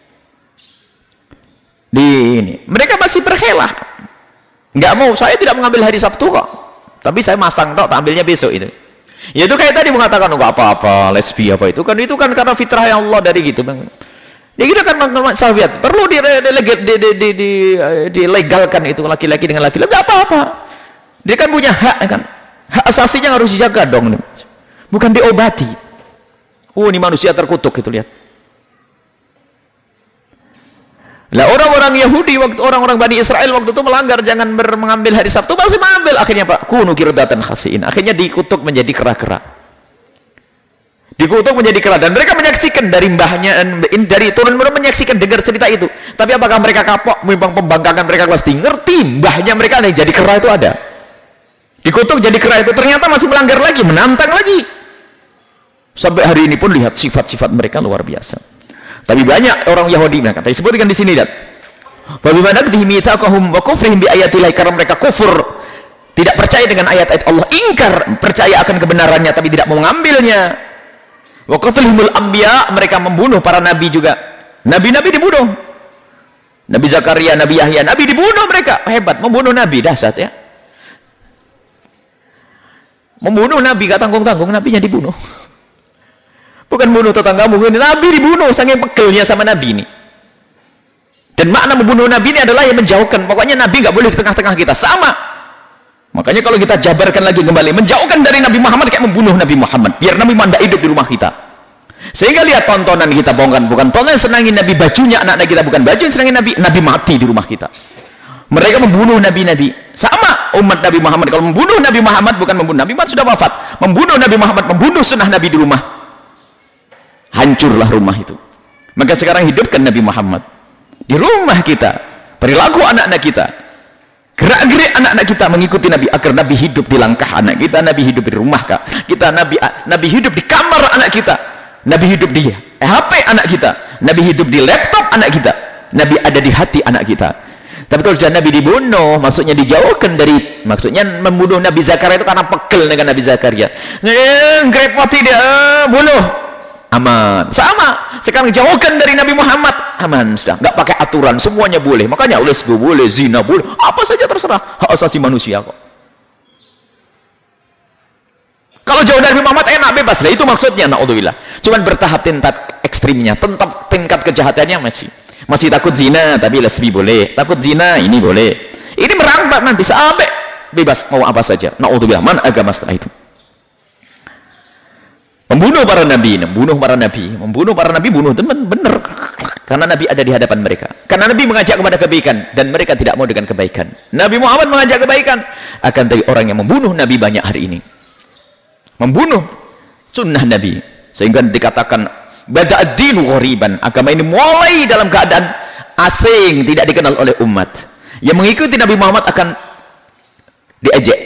ini. Mereka masih berhelah. Nggak mau, saya tidak mengambil hari Sabtu kok. Tapi saya masang tak ambilnya besok itu. Ya itu kayak tadi mengatakan nggak apa-apa, lesbi apa itu kan karena fitrah yang Allah dari gitu. Dia kira kan salafiyat perlu dilegalkan itu laki-laki dengan laki-laki, enggak apa-apa. Dia kan punya hak kan. Hak asasinya harus dijaga dong. Bukan diobati. Oh, ini manusia terkutuk itu, lihat. Lah orang-orang Yahudi waktu orang-orang Bani Israel waktu itu melanggar jangan mengambil hari Sabtu, masih mengambil. Akhirnya Pak, kunu qiradatan khasiin. Akhirnya dikutuk menjadi kera-kera. Dikutuk menjadi kera, dan mereka menyaksikan dari mbahnya, dari turun-menurun menyaksikan, dengar cerita itu. Tapi apakah mereka kapok? Memang pembangkangan mereka pasti ngerti mbahnya mereka yang jadi kera itu ada. Dikutuk jadi kera itu ternyata masih melanggar lagi, menantang lagi. Sampai hari ini pun lihat sifat-sifat mereka luar biasa. Tapi banyak orang Yahudi mereka. Tapi sebutkan di sini, lihat. Bagaimana dihimitsaqahum wa kufrihim bi ayatillah, karena mereka kufur, tidak percaya dengan ayat-ayat Allah, ingkar, percaya akan kebenarannya tapi tidak mau mengambilnya. Wa qatlihimul anbiya, mereka membunuh para nabi juga. Nabi-nabi dibunuh. Nabi Zakaria, Nabi Yahya, nabi dibunuh mereka. Hebat, membunuh nabi, dahsyat ya. Membunuh nabi, gak tanggung-tanggung, nabinya dibunuh. Bukan bunuh tetanggamu, nabi dibunuh, saking pegelnya sama nabi ini. Dan makna membunuh nabi ini adalah yang menjauhkan, pokoknya nabi gak boleh di tengah-tengah kita, sama. Makanya kalau kita jabarkan lagi kembali, menjauhkan dari Nabi Muhammad kayak membunuh Nabi Muhammad, biar Nabi Muhammad hidup di rumah kita. Sehingga lihat tontonan kita, bukan tontonan senangin Nabi, bajunya anak-anak kita bukan baju yang senangin Nabi, Nabi mati di rumah kita. Mereka membunuh Nabi-Nabi. Sama umat Nabi Muhammad, kalau membunuh Nabi Muhammad bukan membunuh Nabi Muhammad, sudah wafat. Membunuh Nabi Muhammad, membunuh sunnah Nabi di rumah. Hancurlah rumah itu. Maka sekarang hidupkan Nabi Muhammad di rumah kita, perilaku anak-anak kita, gerak-gerik anak-anak kita mengikuti Nabi, agar Nabi hidup di langkah anak kita, Nabi hidup di rumah kita, Nabi hidup di kamar anak kita, Nabi hidup di HP anak kita, Nabi hidup di laptop anak kita, Nabi ada di hati anak kita. Tapi kalau sudah Nabi dibunuh, maksudnya dijauhkan dari, maksudnya membunuh Nabi Zakaria itu karena pegel dengan Nabi Zakaria, ngerepoti dia, bunuh, aman. Sama sekarang jauhkan dari Nabi Muhammad, aman, sudah nggak pakai aturan, semuanya boleh. Makanya lesbi boleh, zina boleh, apa saja terserah, hak asasi manusia kok. Kalau jauh dari Muhammad enak, bebas lah, itu maksudnya, naudzubillah. Cuman bertahap tingkat ekstrimnya, tingkat kejahatannya masih takut zina tapi lesbi boleh, takut zina ini boleh, ini merambat nanti sampai bebas mau apa saja, naudzubillah. Mana agama setelah itu? Membunuh para nabi, bunuh teman, benar, karena Nabi ada di hadapan mereka, karena Nabi mengajak kepada kebaikan dan mereka tidak mau dengan kebaikan. Nabi Muhammad mengajak kebaikan, akan tapi orang yang membunuh Nabi banyak hari ini, membunuh sunnah Nabi, sehingga dikatakan bada'ad dinu ghoriban, agama ini mulai dalam keadaan asing, tidak dikenal oleh umat. Yang mengikuti Nabi Muhammad akan diejek,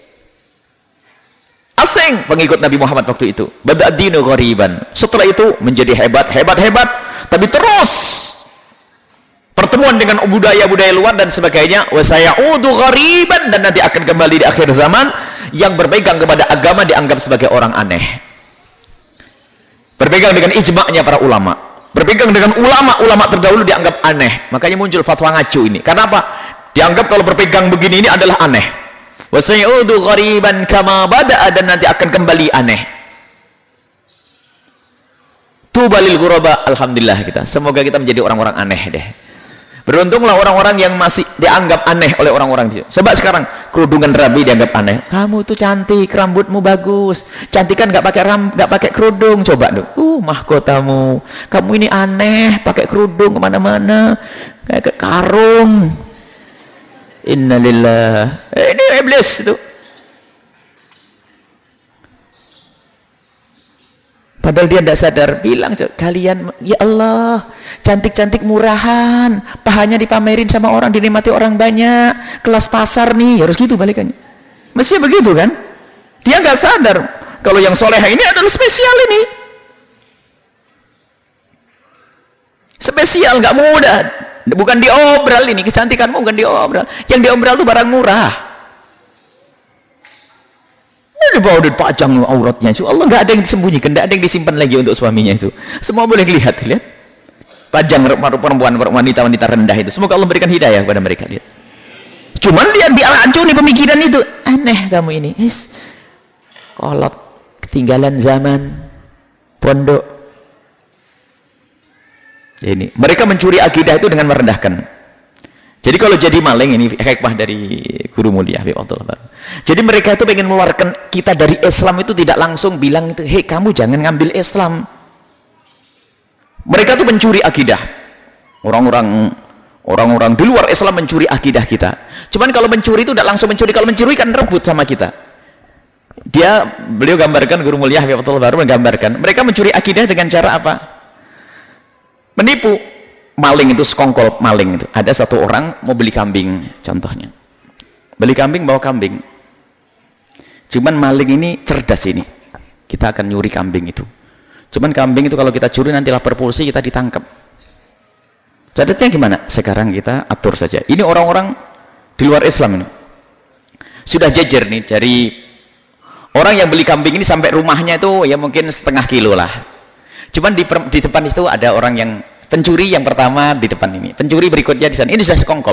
asing pengikut Nabi Muhammad waktu itu. Bada'ad dinu ghoriban, setelah itu menjadi hebat, tapi terus pertemuan dengan budaya-budaya luar dan sebagainya. Wa sayaudu ghoriban, dan nanti akan kembali di akhir zaman yang berpegang kepada agama dianggap sebagai orang aneh, berpegang dengan ijma'nya para ulama, berpegang dengan ulama-ulama terdahulu dianggap aneh. Makanya muncul fatwa ngacu ini. Karena apa? Dianggap kalau berpegang begini ini adalah aneh. Wa sayaudu ghariban kama bada'a, dan nanti akan kembali aneh. Tubalil ghuraba, alhamdulillah kita. Semoga kita menjadi orang-orang aneh deh. Beruntunglah orang-orang yang masih dianggap aneh oleh orang-orang. Sebab sekarang kerudungan Rabi dianggap aneh. Kamu tuh cantik, rambutmu bagus. Cantik kan nggak pakai kerudung. Coba dong. Mahkotamu. Kamu ini aneh, pakai kerudung kemana-mana, kayak karung. Innalillah. Ini iblis itu. Padahal dia tidak sadar, bilang kalian, ya Allah, cantik-cantik murahan, pahanya dipamerin sama orang, dinikmati orang banyak, kelas pasar nih, harus gitu balikannya. Mestinya begitu kan? Dia nggak sadar kalau yang soleha ini adalah spesial ini, spesial, nggak mudah, bukan diobral ini, kecantikanmu bukan diobral, yang diobral itu barang murah. Ini bawa dipajang auratnya itu, Allah nggak ada yang disembunyikan, nggak ada yang disimpan lagi untuk suaminya itu, semua boleh dilihat, lihat pajang perempuan wanita rendah itu. Semoga Allah berikan hidayah kepada mereka. Lihat, cuman dia diracuni pemikiran itu, aneh kamu ini, kolot, ketinggalan zaman, pondok. Ini mereka mencuri akidah itu dengan merendahkan. Jadi kalau jadi maling, ini hikmah dari guru mulia Habib Abdullah Bar. Jadi mereka itu pengen mengeluarkan kita dari Islam itu tidak langsung bilang itu, hei kamu jangan ngambil Islam. Mereka itu mencuri akidah. Orang-orang di luar Islam mencuri akidah kita. Cuman kalau mencuri itu tidak langsung mencuri, kalau mencuri kan rebut sama kita. Beliau gambarkan, guru mulia Habib Abdullah Bar menggambarkan, mereka mencuri akidah dengan cara apa? Menipu. Maling itu sekongkol maling itu. Ada satu orang mau beli kambing, contohnya. Beli kambing, bawa kambing. Cuman maling ini cerdas ini. Kita akan nyuri kambing itu. Cuman kambing itu kalau kita curi nanti lapor polisi, kita ditangkap. Cadatnya gimana? Sekarang kita atur saja. Ini orang-orang di luar Islam ini. Sudah jejer nih dari orang yang beli kambing ini sampai rumahnya itu ya mungkin setengah kilo lah. Cuman di depan itu ada orang yang pencuri yang pertama di depan ini, pencuri berikutnya di sana. Ini sudah sekongkol.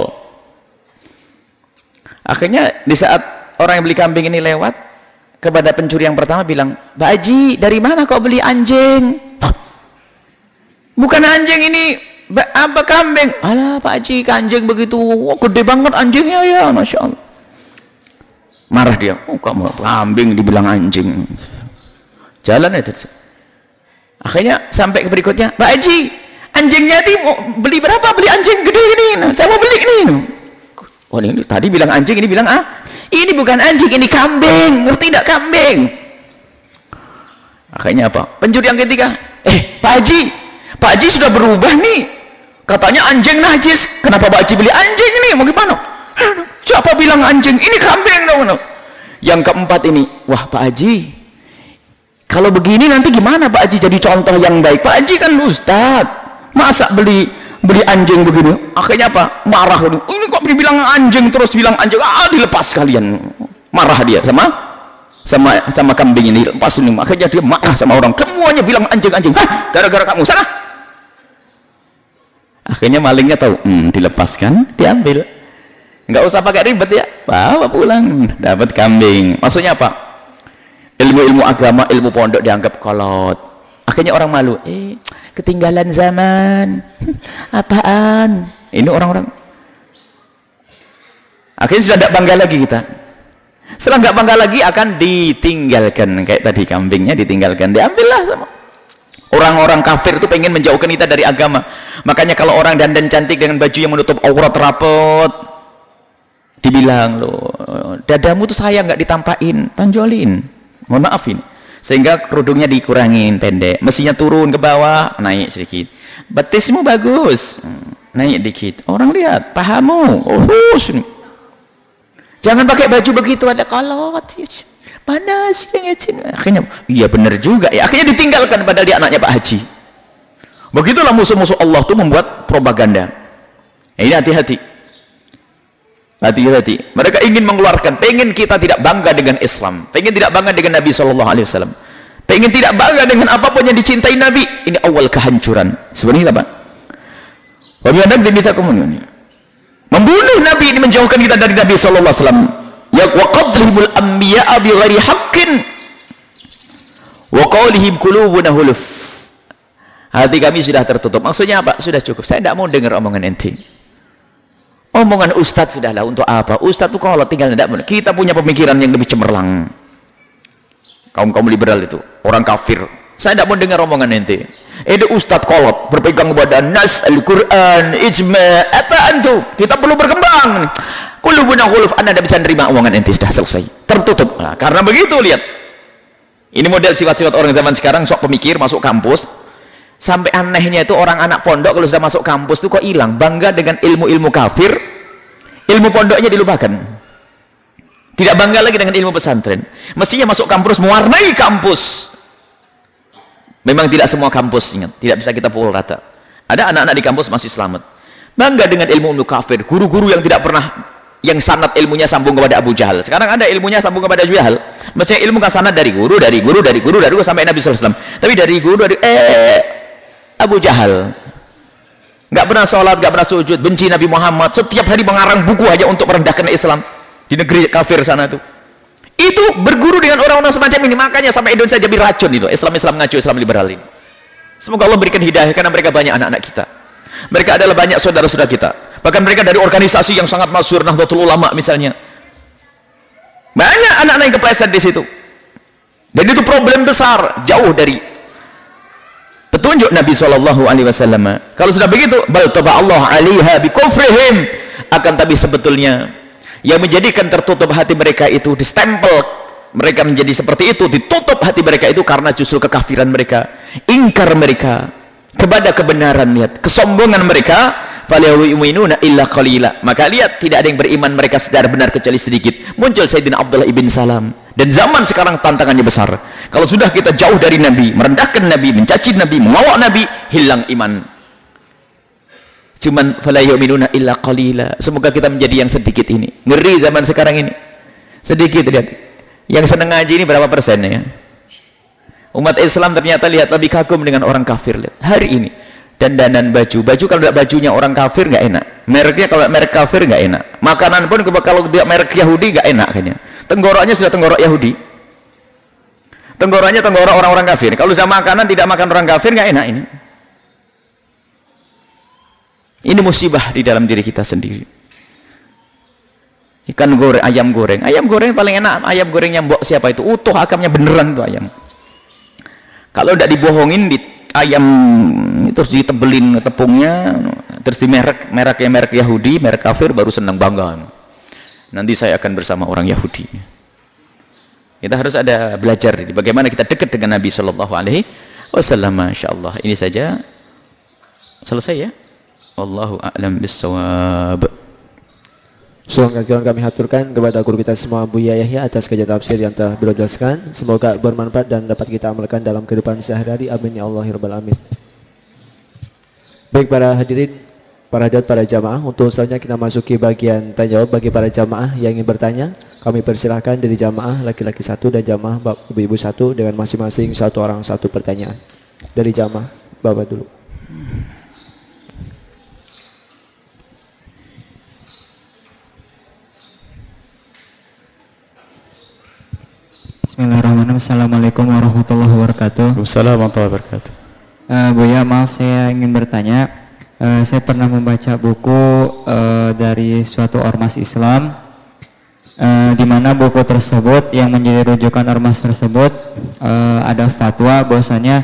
Akhirnya di saat orang yang beli kambing ini lewat kepada pencuri yang pertama bilang, Pak Haji, dari mana kau beli anjing? Bukan anjing ini, apa kambing? Alah Pak Haji, anjing begitu, gede banget anjingnya ya, Masya Allah. Marah dia, kamu kambing dibilang anjing. Jalan itu. Akhirnya sampai ke berikutnya, Pak Haji, anjingnya itu beli berapa? Beli anjing gede ini, saya mau beli ini. Oh ini tadi bilang anjing, ini bilang ini bukan anjing, ini kambing. Ngerti tidak kambing? Akhirnya apa? Pencuri yang ketiga, Pak Haji sudah berubah nih. Katanya anjing najis. Kenapa Pak Haji beli anjing ini? Mau gimana? Siapa bilang anjing? Ini kambing dong. Yang keempat ini, wah Pak Haji, kalau begini nanti gimana Pak Haji jadi contoh yang baik? Pak Haji kan ustadz, masa beli anjing begini? Akhirnya apa? Marah. Ini kok dibilang anjing terus bilang anjing, dilepas kalian. Marah dia sama kambing ini, lepas ini. Akhirnya dia marah sama orang, semuanya bilang anjing. Gara-gara kamu sana. Akhirnya malingnya tahu, dilepaskan, diambil. Nggak usah pakai ribet ya, bawa pulang, dapat kambing. Maksudnya apa? Ilmu agama, ilmu pondok dianggap kolot. Akhirnya orang malu, ketinggalan zaman. Apaan? Ini orang-orang. Akhirnya sudah tidak bangga lagi kita. Setelah nggak bangga lagi akan ditinggalkan. Kayak tadi kambingnya ditinggalkan, diambillah sama orang-orang kafir itu pengen menjauhkan kita dari agama. Makanya kalau orang dandan cantik dengan baju yang menutup aurat rapot, dibilang loh, dadamu tuh sayang nggak ditampain, tonjolin. Mohon maaf ini. Sehingga kerudungnya dikurangin pendek, mestinya turun ke bawah, naik sedikit. Betismu bagus, naik dikit. Orang lihat, pahamu, jangan pakai baju begitu, ada kolot, panas yang akhirnya, iya benar juga ya. Akhirnya ditinggalkan padahal dia anaknya Pak Haji. Begitulah musuh-musuh Allah itu membuat propaganda. Ini hati-hati. Hati-hati. Mereka ingin mengeluarkan, pengen kita tidak bangga dengan Islam, pengen tidak bangga dengan Nabi SAW, pengen tidak bangga dengan apapun yang dicintai Nabi. Ini awal kehancuran. Sebenarnya apa? Membunuh Nabi ini menjauhkan kita dari Nabi SAW. Ya wa qadlihimul anbiya'a bi ghairi haqqin wa qawlihim qulubuna huluf. Hati kami sudah tertutup. Maksudnya apa? Sudah cukup. Saya tidak mau dengar omongan ente. Omongan ustadz sudahlah, untuk apa? Ustadz itu kalau tinggal tidak benar. Kita punya pemikiran yang lebih cemerlang. Kaum liberal itu, orang kafir. Saya tidak mau dengar omongan ente. Itu ustadz kolot, berpegang kepada nas, Al-Quran, ijma, apaan tuh? Kita perlu berkembang. Qulubuna khuluf, Anda tidak bisa nerima omongan ente, sudah selesai. Tertutup. Nah, karena begitu, lihat. Ini model sifat-sifat orang zaman sekarang, sok pemikir, masuk kampus. Sampai anehnya itu orang anak pondok kalau sudah masuk kampus itu kok hilang, bangga dengan ilmu-ilmu kafir, ilmu pondoknya dilupakan, tidak bangga lagi dengan ilmu pesantren. Mestinya masuk kampus mewarnai kampus. Memang tidak semua kampus, ingat, tidak bisa kita pukul rata. Ada anak-anak di kampus masih selamat, bangga dengan ilmu kafir, guru-guru yang tidak pernah, yang sanad ilmunya sambung kepada Abu Jahal. Sekarang ada ilmunya sambung kepada Abu Jahal. Mestinya ilmu kan sanad dari guru sampai Nabi SAW. Tapi dari guru Abu Jahal, nggak pernah sholat, nggak pernah sujud, benci Nabi Muhammad, setiap hari mengarang buku hanya untuk merendahkan Islam di negeri kafir sana itu berguru dengan orang-orang semacam ini. Makanya sampai Indonesia jadi racun itu, Islam ngaco, Islam liberal ini. Semoga Allah berikan hidayah, karena mereka banyak anak-anak kita. Mereka adalah banyak saudara-saudara kita. Bahkan mereka dari organisasi yang sangat masyhur, Nahdlatul Ulama misalnya. Banyak anak-anak yang kepleset di situ. Dan itu problem besar, jauh dari petunjuk Nabi SAW. Kalau sudah begitu, bal taba Allah 'alaiha bi kufrihim, akan tapi sebetulnya yang menjadikan tertutup hati mereka itu, distempel mereka menjadi seperti itu, ditutup hati mereka itu karena justru kekafiran mereka, ingkar mereka kepada kebenaran. Lihat kesombongan mereka, fala yu'minuna illa qalila. Maka lihat, tidak ada yang beriman mereka secara benar kecuali sedikit. Muncul Sayyidina Abdullah ibn Salam. Dan zaman sekarang tantangannya besar. Kalau sudah kita jauh dari Nabi, merendahkan Nabi, mencaci Nabi, mengawak Nabi, hilang iman. Cuman fala yu'minuna illa qalila. Semoga kita menjadi yang sedikit ini. Ngeri zaman sekarang ini. Sedikit, lihat. Yang senang ngaji ini berapa persennya ya? Umat Islam ternyata lihat lebih kagum dengan orang kafir. Lihat hari ini dandanan baju kalau tidak bajunya orang kafir nggak enak, mereknya kalau merek kafir nggak enak, makanan pun kalau dia merek Yahudi nggak enak kayaknya, tenggoroknya sudah tenggorok Yahudi, tenggoroknya tenggorok orang-orang kafir. Kalau sudah makanan tidak makan orang kafir nggak enak. Ini musibah di dalam diri kita sendiri. Ikan goreng, ayam goreng paling enak, ayam goreng yang mbok siapa itu, utuh akamnya beneran tuh ayam. Kalau tidak dibohongin, di ayam terus ditebelin tepungnya, terus di merek Yahudi, merek kafir, baru senang bangga. Nanti saya akan bersama orang Yahudi. Kita harus ada belajar bagaimana kita dekat dengan Nabi Shallallahu Alaihi Wasallam. Insyaallah ini saja selesai ya. Wallahu a'lam bissawab. Soal kami haturkan kepada guru kita semua, Buya Yahya, atas kajian tafsir yang telah beliau jelaskan. Semoga bermanfaat dan dapat kita amalkan dalam kehidupan sehari-hari. Amin ya Allah ya Rabbal Alamin. Baik para hadirin, para hadirat, para jamaah, untuk selanjutnya kita masuki bagian tanya jawab bagi para jamaah yang ingin bertanya. Kami persilahkan dari jamaah laki-laki satu dan jamaah ibu-ibu satu dengan masing-masing satu orang satu pertanyaan. Dari jamaah Bapak dulu. Bismillahirrahmanirrahim. Assalamualaikum warahmatullahi wabarakatuh. Waalaikumsalam warahmatullahi wabarakatuh. Buya, maaf saya ingin bertanya. Saya pernah membaca buku dari suatu ormas Islam, di mana buku tersebut yang menjadi rujukan ormas tersebut ada fatwa bahwasanya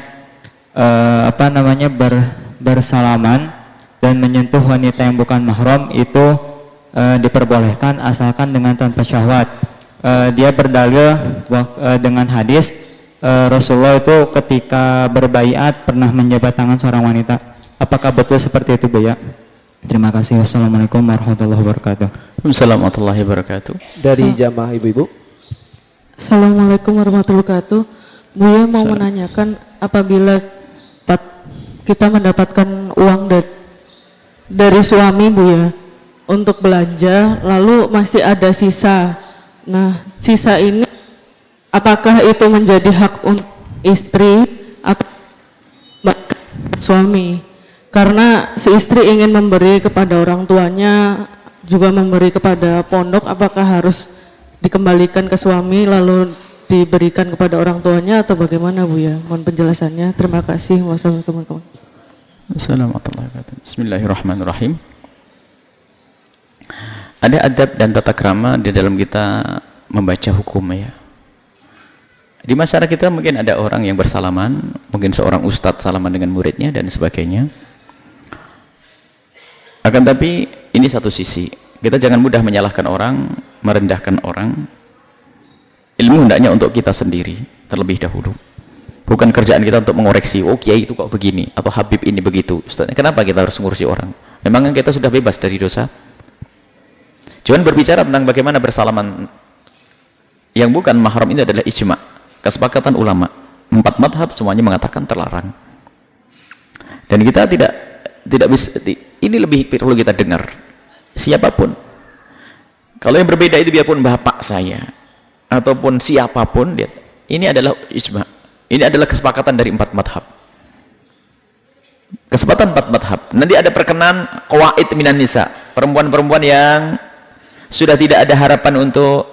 bersalaman dan menyentuh wanita yang bukan mahram itu diperbolehkan asalkan dengan tanpa syahwat. Dia berdalil dengan hadis Rasulullah itu ketika berbaiat pernah menjabat tangan seorang wanita. Apakah betul seperti itu, Buya? Terima kasih. Wassalamualaikum warahmatullahi wabarakatuh. Waalaikumsalam warahmatullahi wabarakatuh. Dari jamaah ibu-ibu. Assalamualaikum warahmatullahi wabarakatuh. Buya mau menanyakan, apabila kita mendapatkan uang dari suami Buya untuk belanja, lalu masih ada sisa. Nah, sisa ini apakah itu menjadi hak untuk istri atau suami? Karena si istri ingin memberi kepada orang tuanya, juga memberi kepada pondok, apakah harus dikembalikan ke suami lalu diberikan kepada orang tuanya atau bagaimana, Bu ya? Mohon penjelasannya. Terima kasih. Wassalamualaikum warahmatullahi wabarakatuh. Bismillahirrahmanirrahim. Ada adab dan tata krama di dalam kita membaca hukum ya. Di masyarakat kita mungkin ada orang yang bersalaman, mungkin seorang ustadz salaman dengan muridnya dan sebagainya. Akan tapi ini satu sisi, kita jangan mudah menyalahkan orang, merendahkan orang. Ilmu hendaknya untuk kita sendiri terlebih dahulu. Bukan kerjaan kita untuk mengoreksi, oh kiai itu kok begini, atau habib ini begitu. Ustadz, kenapa kita harus ngurusi orang? Memang kita sudah bebas dari dosa. Cuman berbicara tentang bagaimana bersalaman yang bukan mahram ini adalah ijma', kesepakatan ulama. 4 madhab semuanya mengatakan terlarang. Dan kita tidak bisa, ini lebih perlu kita dengar. Siapapun, kalau yang berbeda itu biarpun bapak saya ataupun siapapun, lihat, ini adalah ijma', ini adalah kesepakatan dari 4 madhab. Kesepakatan 4 madhab. Nanti ada perkenan qawaid minan nisa, perempuan-perempuan yang sudah tidak ada harapan untuk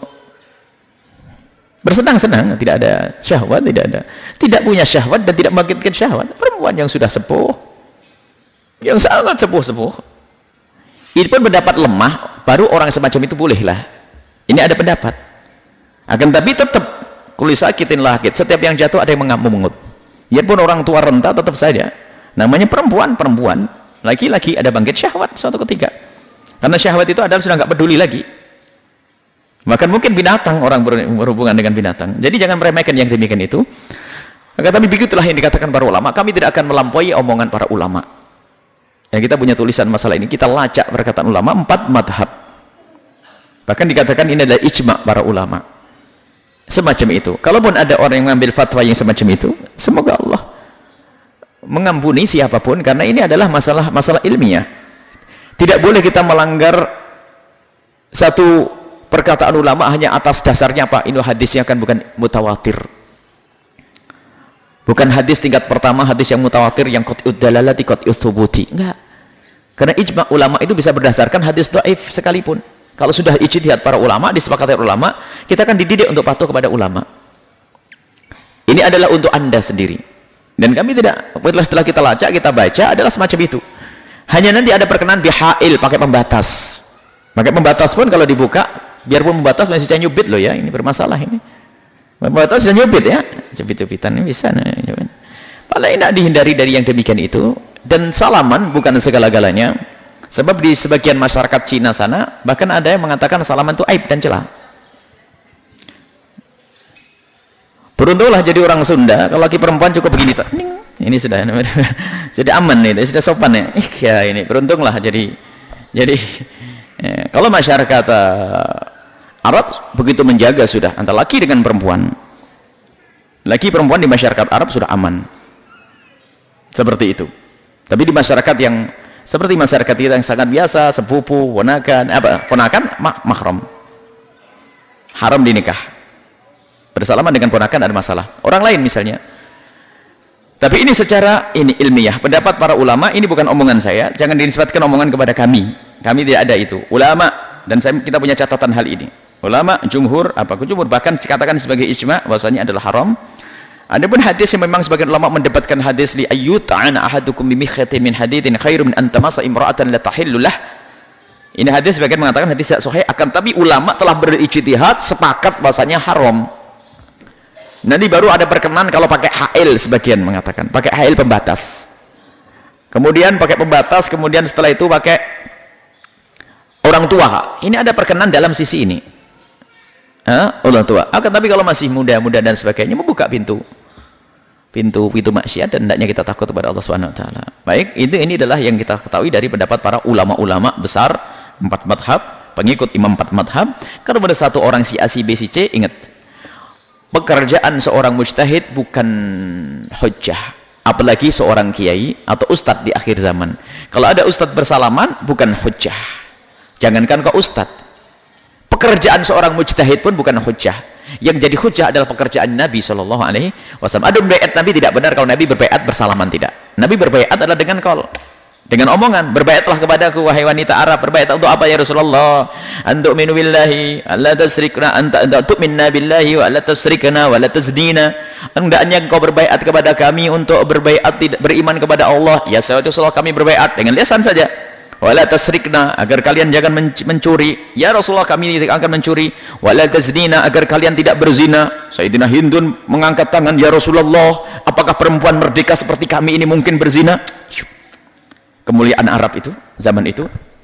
bersenang-senang, tidak ada syahwat, tidak punya syahwat dan tidak membangkitkan syahwat. Perempuan perempuan yang sudah sepuh, yang sangat sepuh-sepuh. Ini pun pendapat lemah, baru orang semacam itu bolehlah. Ini ada pendapat. Akan tapi tetap kulli sakitin lahid, setiap yang jatuh ada yang mengut. Ya pun orang tua renta tetap saja. Namanya perempuan, laki-laki ada bangkit syahwat suatu ketika. Karena syahwat itu adalah sudah nggak peduli lagi. Bahkan mungkin binatang, orang berhubungan dengan binatang. Jadi jangan meremehkan yang demikian itu. Akan tapi begitulah yang dikatakan para ulama. Kami tidak akan melampaui omongan para ulama. Yang kita punya tulisan masalah ini, kita lacak perkataan ulama 4 madhab. Bahkan dikatakan ini adalah ijma' para ulama. Semacam itu. Kalaupun ada orang yang mengambil fatwa yang semacam itu, semoga Allah mengampuni siapapun, karena ini adalah masalah ilmiah. Tidak boleh kita melanggar satu perkataan ulama hanya atas dasarnya apa? Ini hadisnya kan bukan mutawatir. Bukan hadis tingkat pertama, hadis yang mutawatir yang qat'ud dalalati qat'ud thubuti. Enggak. Karena ijma' ulama itu bisa berdasarkan hadis dhaif sekalipun. Kalau sudah ijtihad para ulama, disepakati ulama, kita akan dididik untuk patuh kepada ulama. Ini adalah untuk Anda sendiri. Dan kami tidak, setelah kita lacak, kita baca, adalah semacam itu. Hanya nanti ada perkenan bihail, pakai pembatas. Pakai pembatas pun kalau dibuka, biarpun pembatas masih bisa nyubit loh ya, ini bermasalah ini. Pembatas bisa nyubit ya, cubit-cubitan ini bisa. Paling tidak dihindari dari yang demikian itu. Dan salaman bukan segala-galanya. Sebab di sebagian masyarakat Cina sana, bahkan ada yang mengatakan salaman itu aib dan celah. Beruntunglah jadi orang Sunda, kalau laki perempuan cukup begini tuh. Ini sudah aman nih, sudah sopan ya. Ya ini beruntunglah jadi kalau masyarakat Arab begitu menjaga sudah antara laki dengan perempuan. Laki perempuan di masyarakat Arab sudah aman. Seperti itu. Tapi di masyarakat yang seperti masyarakat kita yang sangat biasa, sepupu, ponakan mahram. Haram dinikah. Bersalaman dengan ponakan ada masalah. Orang lain misalnya. Tapi ini secara ilmiah. Pendapat para ulama, ini bukan omongan saya. Jangan dinisbatkan omongan kepada kami. Kami tidak ada itu. Ulama, dan kita punya catatan hal ini. Ulama, jumhur, bahkan dikatakan sebagai ijma' bahwasanya adalah haram. Adapun hadis yang memang sebagian ulama mendebatkan hadis li ayyuta'ana ahadukum bimikhatin min hadidin khairum min antamasa imra'atan la tahillulah. Ini hadis sebagian mengatakan hadis tidak sahih, akan tapi ulama telah berijtihad sepakat bahwasanya haram. Nanti baru ada perkenan kalau pakai hail, sebagian mengatakan pakai hail pembatas. Kemudian pakai pembatas, kemudian setelah itu pakai orang tua. Ini ada perkenan dalam sisi ini. Orang tua. Akan tapi kalau masih muda dan sebagainya, membuka pintu maksiat, dan hendaknya kita takut kepada Allah Subhanahu wa taala. Baik, ini adalah yang kita ketahui dari pendapat para ulama-ulama besar 4 madhab, pengikut imam 4 madhab. Kalau pada satu orang si A, si B, si C, ingat, pekerjaan seorang mujtahid bukan hujjah, apalagi seorang kiai atau ustadz di akhir zaman. Kalau ada ustadz bersalaman, bukan hujjah. Jangankan ke ustadz, pekerjaan seorang mujtahid pun bukan hujjah. Yang jadi hujjah adalah pekerjaan Nabi SAW. Ada berbaiat Nabi tidak benar kalau Nabi berbaiat bersalaman, tidak. Nabi berbaiat adalah dengan qaul, dengan omongan. Berbaiatlah kepadaku wahai wanita Arab. Berbaiat untuk apa ya Rasulullah? Antu'minu billahi alla tasrikna, anta tu'minna billahi wa alla tasrikna wa la tazdina. Hendaknya engkau berbaiat kepada kami untuk berbaiat beriman kepada Allah. Ya Rasulullah, kami berbaiat dengan lisan saja. Wala tasrikna, agar kalian jangan mencuri. Ya Rasulullah, kami tidak akan mencuri. Wala tazdina, agar kalian tidak berzina. Sayyidina Hindun mengangkat tangan, ya Rasulullah, apakah perempuan merdeka seperti kami ini mungkin berzina? Kemuliaan Arab itu, zaman itu.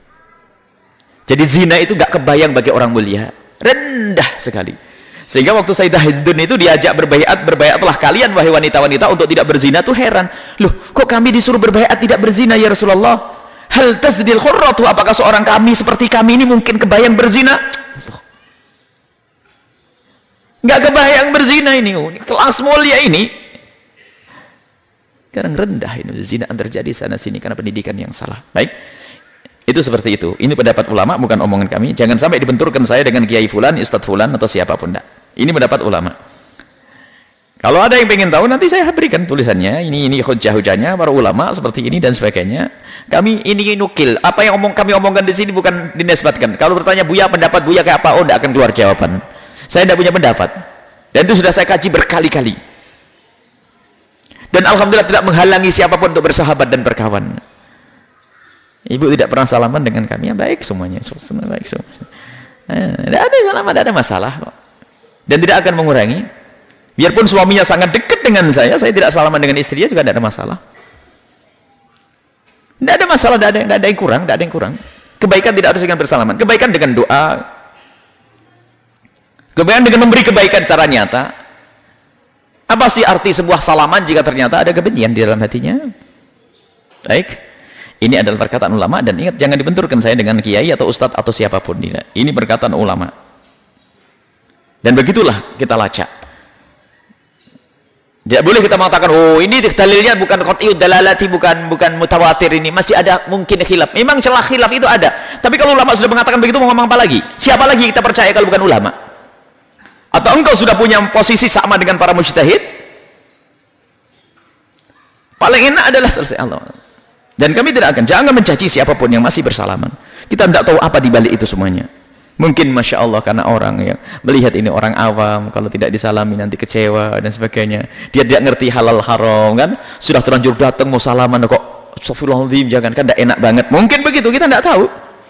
Jadi zina itu gak kebayang bagi orang mulia, rendah sekali. Sehingga waktu Sayyidah Hindun itu diajak berbaiatlah kalian wahai wanita-wanita untuk tidak berzina, tuh heran. Loh, kok kami disuruh berbaiat tidak berzina ya Rasulullah? Hal tazdil khurratu, apakah seorang kami seperti kami ini mungkin kebayang berzina? Nggak kebayang berzina ini, kelas mulia ini. Sekarang rendah ini, zina terjadi sana sini karena pendidikan yang salah. Baik, itu seperti itu. Ini pendapat ulama, bukan omongan kami. Jangan sampai dibenturkan saya dengan kiai fulan, ustadz fulan atau siapapun. Ini pendapat ulama. Kalau ada yang pengen tahu, nanti saya berikan tulisannya. Ini hujah-hujahnya para ulama seperti ini dan sebagainya. Kami ini nukil. Apa yang kami omongkan di sini bukan dinisbatkan. Kalau bertanya Buya, pendapat Buya kayak apa? Oh, tidak akan keluar jawaban. Saya tidak punya pendapat. Dan itu sudah saya kaji berkali-kali. Dan alhamdulillah tidak menghalangi siapapun untuk bersahabat dan berkawan. Ibu tidak pernah salaman dengan kami, ya baik semuanya, semua baik semua. Tidak ada salaman, tidak ada masalah kok. Dan tidak akan mengurangi. Biarpun suaminya sangat dekat dengan saya tidak salaman dengan istrinya juga tidak ada masalah. Tidak ada masalah, tidak ada yang kurang, tidak ada yang kurang. Kebaikan tidak harus dengan bersalaman, kebaikan dengan doa, kebaikan dengan memberi kebaikan secara nyata. Apa sih arti sebuah salaman jika ternyata ada kebencian di dalam hatinya? Baik, ini adalah perkataan ulama, dan ingat jangan dibenturkan saya dengan kiai atau ustadz atau siapapun. Ini perkataan ulama, dan begitulah kita lacak. Tidak boleh kita mengatakan, oh ini dalilnya bukan qat'iyud dalalati, bukan mutawatir, ini masih ada mungkin khilaf. Memang celah khilaf itu ada, tapi kalau ulama sudah mengatakan begitu, mau ngomong apa lagi? Siapa lagi kita percaya kalau bukan ulama? Atau engkau sudah punya posisi sama dengan para mujtahid? Paling enak adalah selesai Allah. Dan kami jangan mencaci siapapun yang masih bersalaman. Kita tidak tahu apa di balik itu semuanya. Mungkin Masya Allah karena orang yang melihat ini orang awam, kalau tidak disalami nanti kecewa dan sebagainya. Dia tidak ngerti halal haram kan, sudah terlanjur datang mau salaman kok astagfirullahaladzim, jangan, kan tidak enak banget. Mungkin begitu, kita tidak tahu.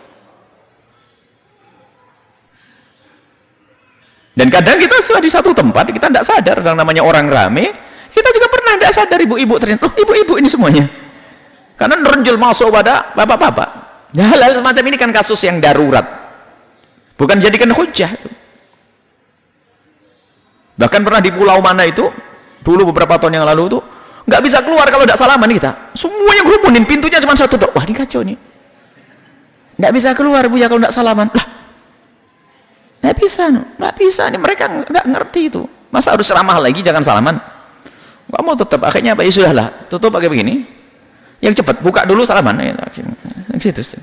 Dan kadang kita sudah di satu tempat, kita tidak sadar, yang namanya orang rame, kita juga pernah tidak sadar ibu-ibu ternyata, loh ibu-ibu ini semuanya. Karena nerenjel masuk pada bapak-bapak. Ya, hal semacam ini kan kasus yang darurat. Bukan jadikan hujah. Bahkan pernah di pulau mana itu, dulu beberapa tahun yang lalu itu, nggak bisa keluar kalau tidak salaman kita. Semuanya gerumunin, pintunya cuma satu dok. Wah ini kacau nih. Nggak bisa keluar bu ya kalau tidak salaman. Lah, nggak bisa nih, mereka nggak ngerti itu. Masa harus ramah lagi, jangan salaman? Nggak mau tetap, akhirnya apa? Ya sudahlah, tutup pakai begini. Yang cepat, buka dulu salaman. Ya, gitu.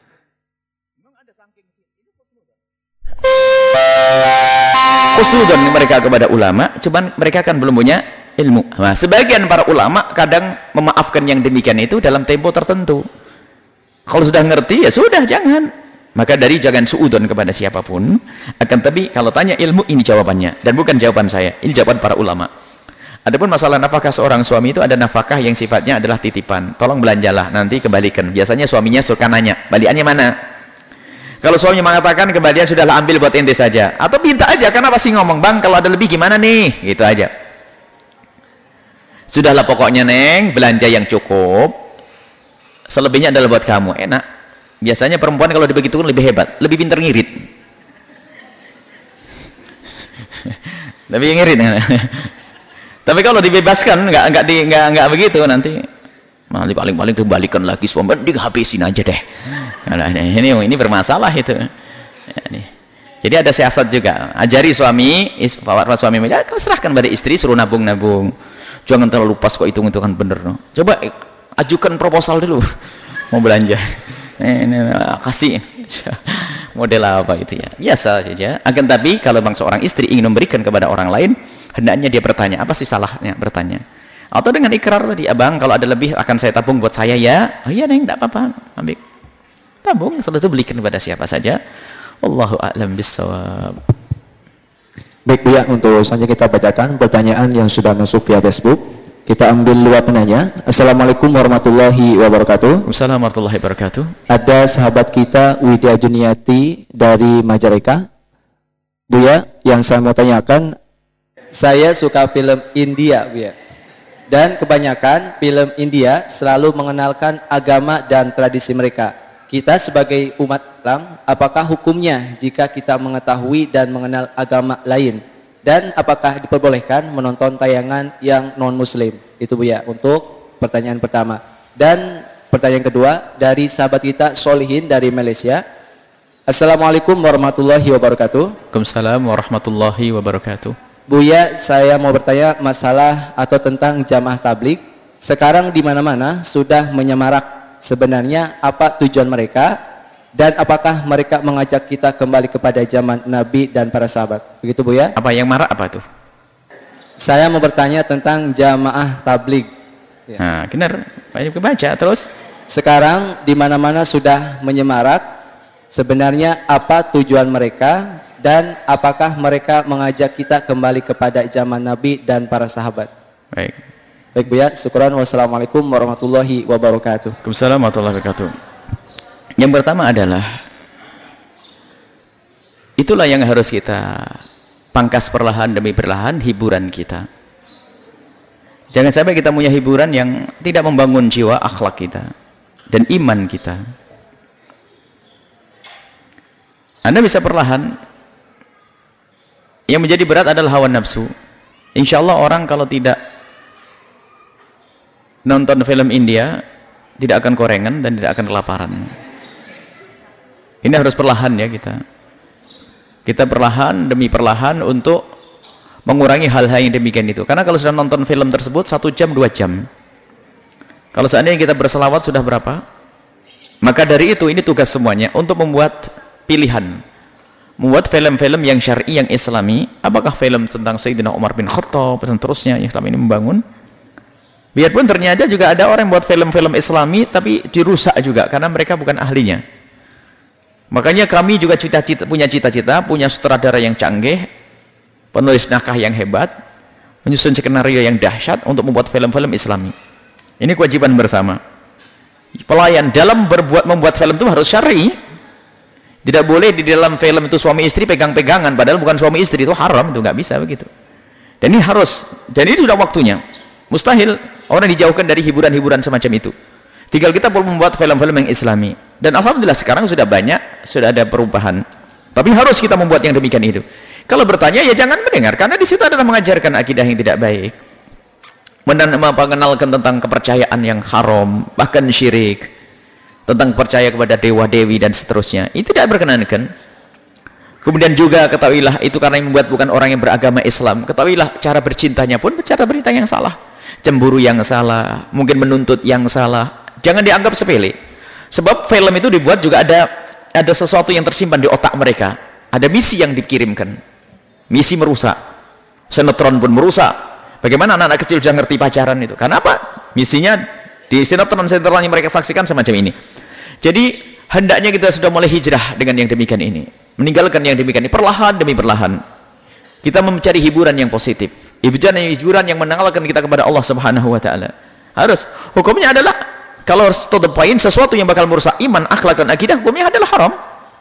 Khusnudzon mereka kepada ulama, cuman mereka kan belum punya ilmu. Nah, sebagian para ulama kadang memaafkan yang demikian itu dalam tempo tertentu. Kalau sudah ngerti ya sudah, jangan. Maka dari jangan suudon kepada siapapun. Akan tapi kalau tanya ilmu, ini jawabannya, dan bukan jawaban saya, ini jawaban para ulama. Adapun masalah nafkah seorang suami itu ada nafkah yang sifatnya adalah titipan. Tolong belanjalah, nanti kembalikan. Biasanya suaminya suka nanya, balikannya mana? Kalau suaminya mengatakan kembalian sudahlah ambil buat ente saja, atau minta aja, karena pasti ngomong, bang kalau ada lebih gimana nih, gitu aja. Sudahlah pokoknya neng, belanja yang cukup, selebihnya adalah buat kamu. Enak. Biasanya perempuan kalau dibegitukan lebih hebat, lebih pintar ngirit. Lebih ngirit. Tapi kalau dibebaskan nggak begitu, nanti malah paling dibalikan lagi, suami dihabisin aja deh. Nah, ini bermasalah itu. Jadi ada siasat juga. Ajari suami, suami ya, serahkan pada istri, suruh nabung. Jangan terlalu pas kok, hitung-hitungan bener. No. Coba ajukan proposal dulu, mau belanja. Kasih model apa itu ya, biasa saja. Akan tapi kalau bang seorang istri ingin memberikan kepada orang lain, hendaknya dia bertanya, apa sih salahnya bertanya? Atau dengan ikrar tadi, abang kalau ada lebih akan saya tabung buat saya ya. Oh iya neng, tidak apa-apa, ambil tabung, setelah itu belikan kepada siapa saja. Wallahu a'lam bissawab. Baik Bu ya, untuk selanjutnya kita bacakan pertanyaan yang sudah masuk via Facebook. Kita ambil dua penanya. Assalamualaikum warahmatullahi wabarakatuh. Assalamualaikum warahmatullahi wabarakatuh. Ada sahabat kita Widya Juniati dari Majalengka. Bu ya, yang saya mau tanyakan, saya suka film India Bu ya. Dan kebanyakan film India selalu mengenalkan agama dan tradisi mereka. Kita sebagai umat Islam, apakah hukumnya jika kita mengetahui dan mengenal agama lain? Dan apakah diperbolehkan menonton tayangan yang non-muslim? Itu Bu ya, untuk pertanyaan pertama. Dan pertanyaan kedua dari sahabat kita Solihin dari Malaysia. Assalamualaikum warahmatullahi wabarakatuh. Waalaikumsalam warahmatullahi wabarakatuh. Bu ya, saya mau bertanya masalah atau tentang jamaah tablik. Sekarang di mana-mana sudah menyemarak. Sebenarnya apa tujuan mereka? Dan apakah mereka mengajak kita kembali kepada zaman Nabi dan para sahabat? Begitu Bu ya. Apa yang marak apa tuh? Saya mau bertanya tentang jamaah tabligh. Ya. Nah, benar. Banyak kebaca terus. Sekarang di mana-mana sudah menyemarak. Sebenarnya apa tujuan mereka dan apakah mereka mengajak kita kembali kepada zaman Nabi dan para sahabat? Baik. Baik Buya, syukuran. Wassalamualaikum warahmatullahi wabarakatuh. Waalaikumsalam warahmatullahi wabarakatuh. Yang pertama adalah itulah yang harus kita pangkas perlahan demi perlahan, hiburan kita. Jangan sampai kita punya hiburan yang tidak membangun jiwa akhlak kita dan iman kita. Anda bisa perlahan. Yang menjadi berat adalah hawa nafsu. Insya Allah orang kalau tidak nonton film India tidak akan korengan dan tidak akan kelaparan. Ini harus perlahan ya kita perlahan demi perlahan untuk mengurangi hal-hal yang demikian itu. Karena kalau sudah nonton film tersebut 1 jam 2 jam, kalau seandainya kita berselawat sudah berapa, maka dari itu ini tugas semuanya untuk membuat pilihan, membuat film-film yang syar'i, yang islami. Apakah film tentang Sayyidina Umar bin Khattab dan terusnya yang selama ini membangun. Biarpun ternyata juga ada orang yang buat film-film islami tapi dirusak juga karena mereka bukan ahlinya. Makanya kami juga punya cita-cita, punya sutradara yang canggih, penulis naskah yang hebat, menyusun skenario yang dahsyat untuk membuat film-film islami. Ini kewajiban bersama. Pelayan dalam membuat film itu harus syar'i. Tidak boleh di dalam film itu suami istri pegang-pegangan, padahal bukan suami istri, itu haram, itu nggak bisa begitu. Dan ini harus, dan ini sudah waktunya. Mustahil orang dijauhkan dari hiburan-hiburan semacam itu. Tinggal kita perlu membuat film-film yang islami. Dan alhamdulillah sekarang sudah banyak, sudah ada perubahan. Tapi harus kita membuat yang demikian itu. Kalau bertanya ya jangan mendengar, karena di situ adalah mengajarkan akidah yang tidak baik, mengenalkan tentang kepercayaan yang haram, bahkan syirik, tentang percaya kepada dewa-dewi dan seterusnya. Itu tidak berkenankan. Kemudian juga ketahuilah itu karena yang membuat bukan orang yang beragama Islam. Ketahuilah cara bercintanya pun cara berita yang salah, cemburu yang salah, mungkin menuntut yang salah. Jangan dianggap sepele. Sebab film itu dibuat juga ada sesuatu yang tersimpan di otak mereka. Ada misi yang dikirimkan. Misi merusak. Sinetron pun merusak. Bagaimana anak-anak kecil sudah ngerti pacaran itu? Karena apa? Misinya di sinetron-sinetron yang mereka saksikan semacam ini. Jadi hendaknya kita sudah mulai hijrah dengan yang demikian ini. Meninggalkan yang demikian ini perlahan demi perlahan. Kita mencari hiburan yang positif. Hiburan yang mengenalkan kita kepada Allah Subhanahu wa taala. Harus. Hukumnya adalah kalau to the point, sesuatu yang bakal merusak iman, akhlak dan akidah, hukumnya adalah haram.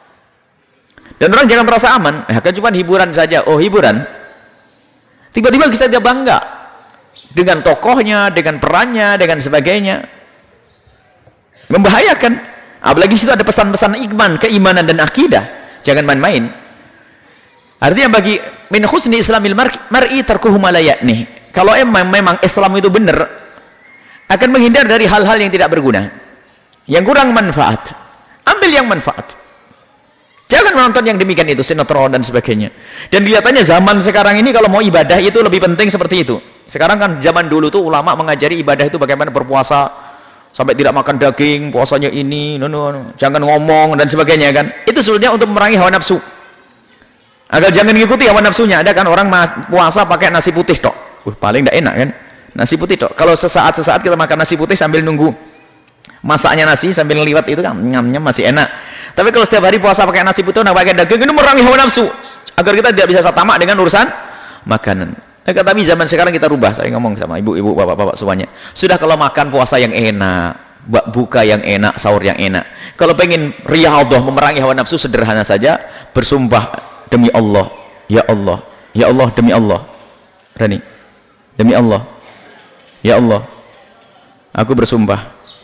Dan orang jangan merasa aman, kan cuma hiburan saja. Oh, hiburan. Tiba-tiba kita tidak bangga dengan tokohnya, dengan perannya, dengan sebagainya. Membahayakan. Apalagi situ ada pesan-pesan iman, keimanan dan akidah. Jangan main-main. Artinya bagi min husni islamil mar'i tarkuhu ma la ya'ni. Kalau memang Islam itu benar, akan menghindar dari hal-hal yang tidak berguna, yang kurang manfaat. Ambil yang manfaat. Jangan menonton yang demikian itu, sinetron dan sebagainya. Dan kelihatannya zaman sekarang ini kalau mau ibadah itu lebih penting seperti itu. Sekarang kan zaman dulu tuh ulama mengajari ibadah itu bagaimana berpuasa sampai tidak makan daging, puasanya ini, jangan ngomong dan sebagainya kan. Itu sebetulnya untuk memerangi hawa nafsu. Agar jangan mengikuti hawa nafsunya. Ada kan orang puasa pakai nasi putih tok. Paling tidak enak kan. Nasi putih tok. Kalau sesaat kita makan nasi putih sambil nunggu masaknya nasi sambil ngeliwat itu kan nyam-nyam masih enak. Tapi kalau setiap hari puasa pakai nasi putih, pakai daging, itu merangi hawa nafsu. Agar kita tidak bisa tamak dengan urusan makanan. Tapi zaman sekarang kita rubah. Saya ngomong sama ibu-ibu, bapak-bapak semuanya. Sudah kalau makan puasa yang enak, buka yang enak, sahur yang enak. Kalau pengen riyadhah, memerangi hawa nafsu, sederhana saja, bersumpah demi Allah, ya Allah, ya Allah, demi Allah. Berani? Demi Allah. Ya Allah, aku bersumpah.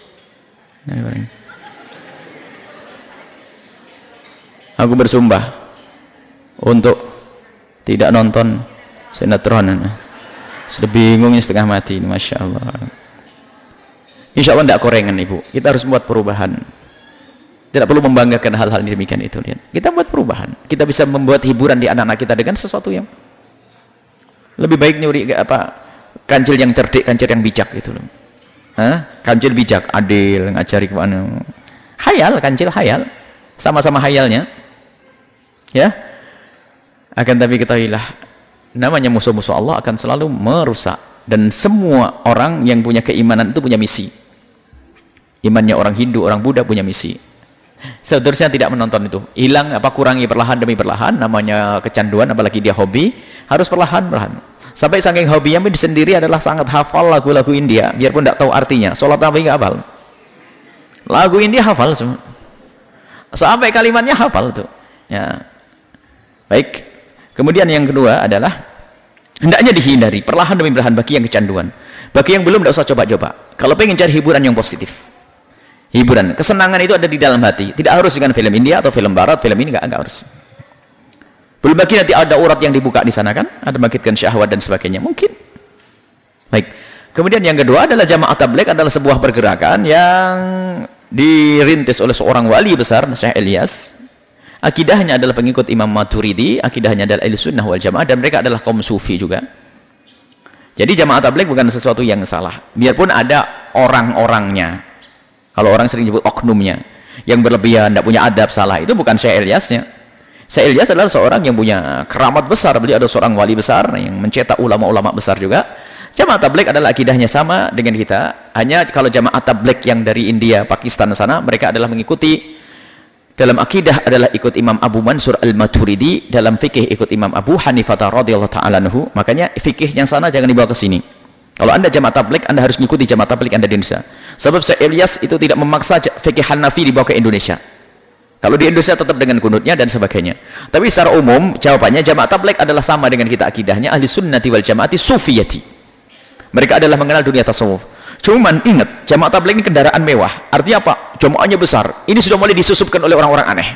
Aku bersumpah untuk tidak nonton sinetron. Sudah bingungnya setengah mati ini, Masya Allah. Insya Allah tidak korengan ibu. Kita harus membuat perubahan. Tidak perlu membanggakan hal-hal demikian itu. Lihat. Kita buat perubahan. Kita bisa membuat hiburan di anak-anak kita dengan sesuatu yang lebih baik nyuri kancil yang cerdik, kancil yang bijak gitu loh. Kancil bijak, adil, ngajari kemana. Hayal, kancil hayal. Sama-sama hayalnya. Ya. Akan tapi ketahuilah, namanya musuh-musuh Allah akan selalu merusak. Dan semua orang yang punya keimanan itu punya misi. Imannya orang Hindu, orang Buddha punya misi. Seharusnya tidak menonton itu. Hilang kurangi perlahan demi perlahan, namanya kecanduan, apalagi dia hobi, harus perlahan-perlahan. Sampai saking hobinya sendiri adalah sangat hafal lagu-lagu India, biarpun tidak tahu artinya. Sholat Nabi nggak hafal. Lagu India hafal semua. Sampai kalimatnya hafal tuh. Ya. Baik. Kemudian yang kedua adalah hendaknya dihindari perlahan demi perlahan bagi yang kecanduan. Bagi yang belum, tidak usah coba-coba. Kalau pengen cari hiburan yang positif, hiburan, kesenangan itu ada di dalam hati. Tidak harus dengan film India atau film Barat, film ini nggak harus. Belum lagi nanti ada urat yang dibuka di sana kan, ada bangkitkan syahwat dan sebagainya, mungkin. Baik. Kemudian yang kedua adalah jamaah tabligh adalah sebuah pergerakan yang dirintis oleh seorang wali besar, Syekh Ilyas. Akidahnya adalah pengikut Imam Maturidi, akidahnya adalah Ahlussunnah wal Jamaah, dan mereka adalah kaum sufi juga. Jadi jamaah tabligh bukan sesuatu yang salah, biarpun ada orang-orangnya. Kalau orang sering nyebut oknumnya, yang berlebihan, tidak punya adab, salah. Itu bukan Syekh Ilyasnya. Syekh Ilyas adalah seorang yang punya keramat besar, beliau adalah seorang wali besar yang mencetak ulama-ulama besar juga. Jamaah tabligh adalah akidahnya sama dengan kita, hanya kalau jamaah tabligh yang dari India, Pakistan sana, mereka adalah mengikuti dalam akidah adalah ikut Imam Abu Mansur Al-Maturidi, dalam fikih ikut Imam Abu Hanifah radhiyallahu ta'ala anhu. Makanya fikih yang sana jangan dibawa ke sini. Kalau Anda jamaah tabligh, Anda harus mengikuti jamaah tabligh Anda di Indonesia. Sebab Syekh Ilyas itu tidak memaksa fikih Hanafi dibawa ke Indonesia. Kalau di Indonesia tetap dengan kunutnya dan sebagainya. Tapi secara umum jawabannya jamaah tabligh adalah sama dengan kita akidahnya ahli sunnati wal jamaati sufiyati. Mereka adalah mengenal dunia tasawuf. Cuman ingat, jamaah tabligh ini kendaraan mewah. Artinya apa? Jamaahnya besar. Ini sudah mulai disusupkan oleh orang-orang aneh.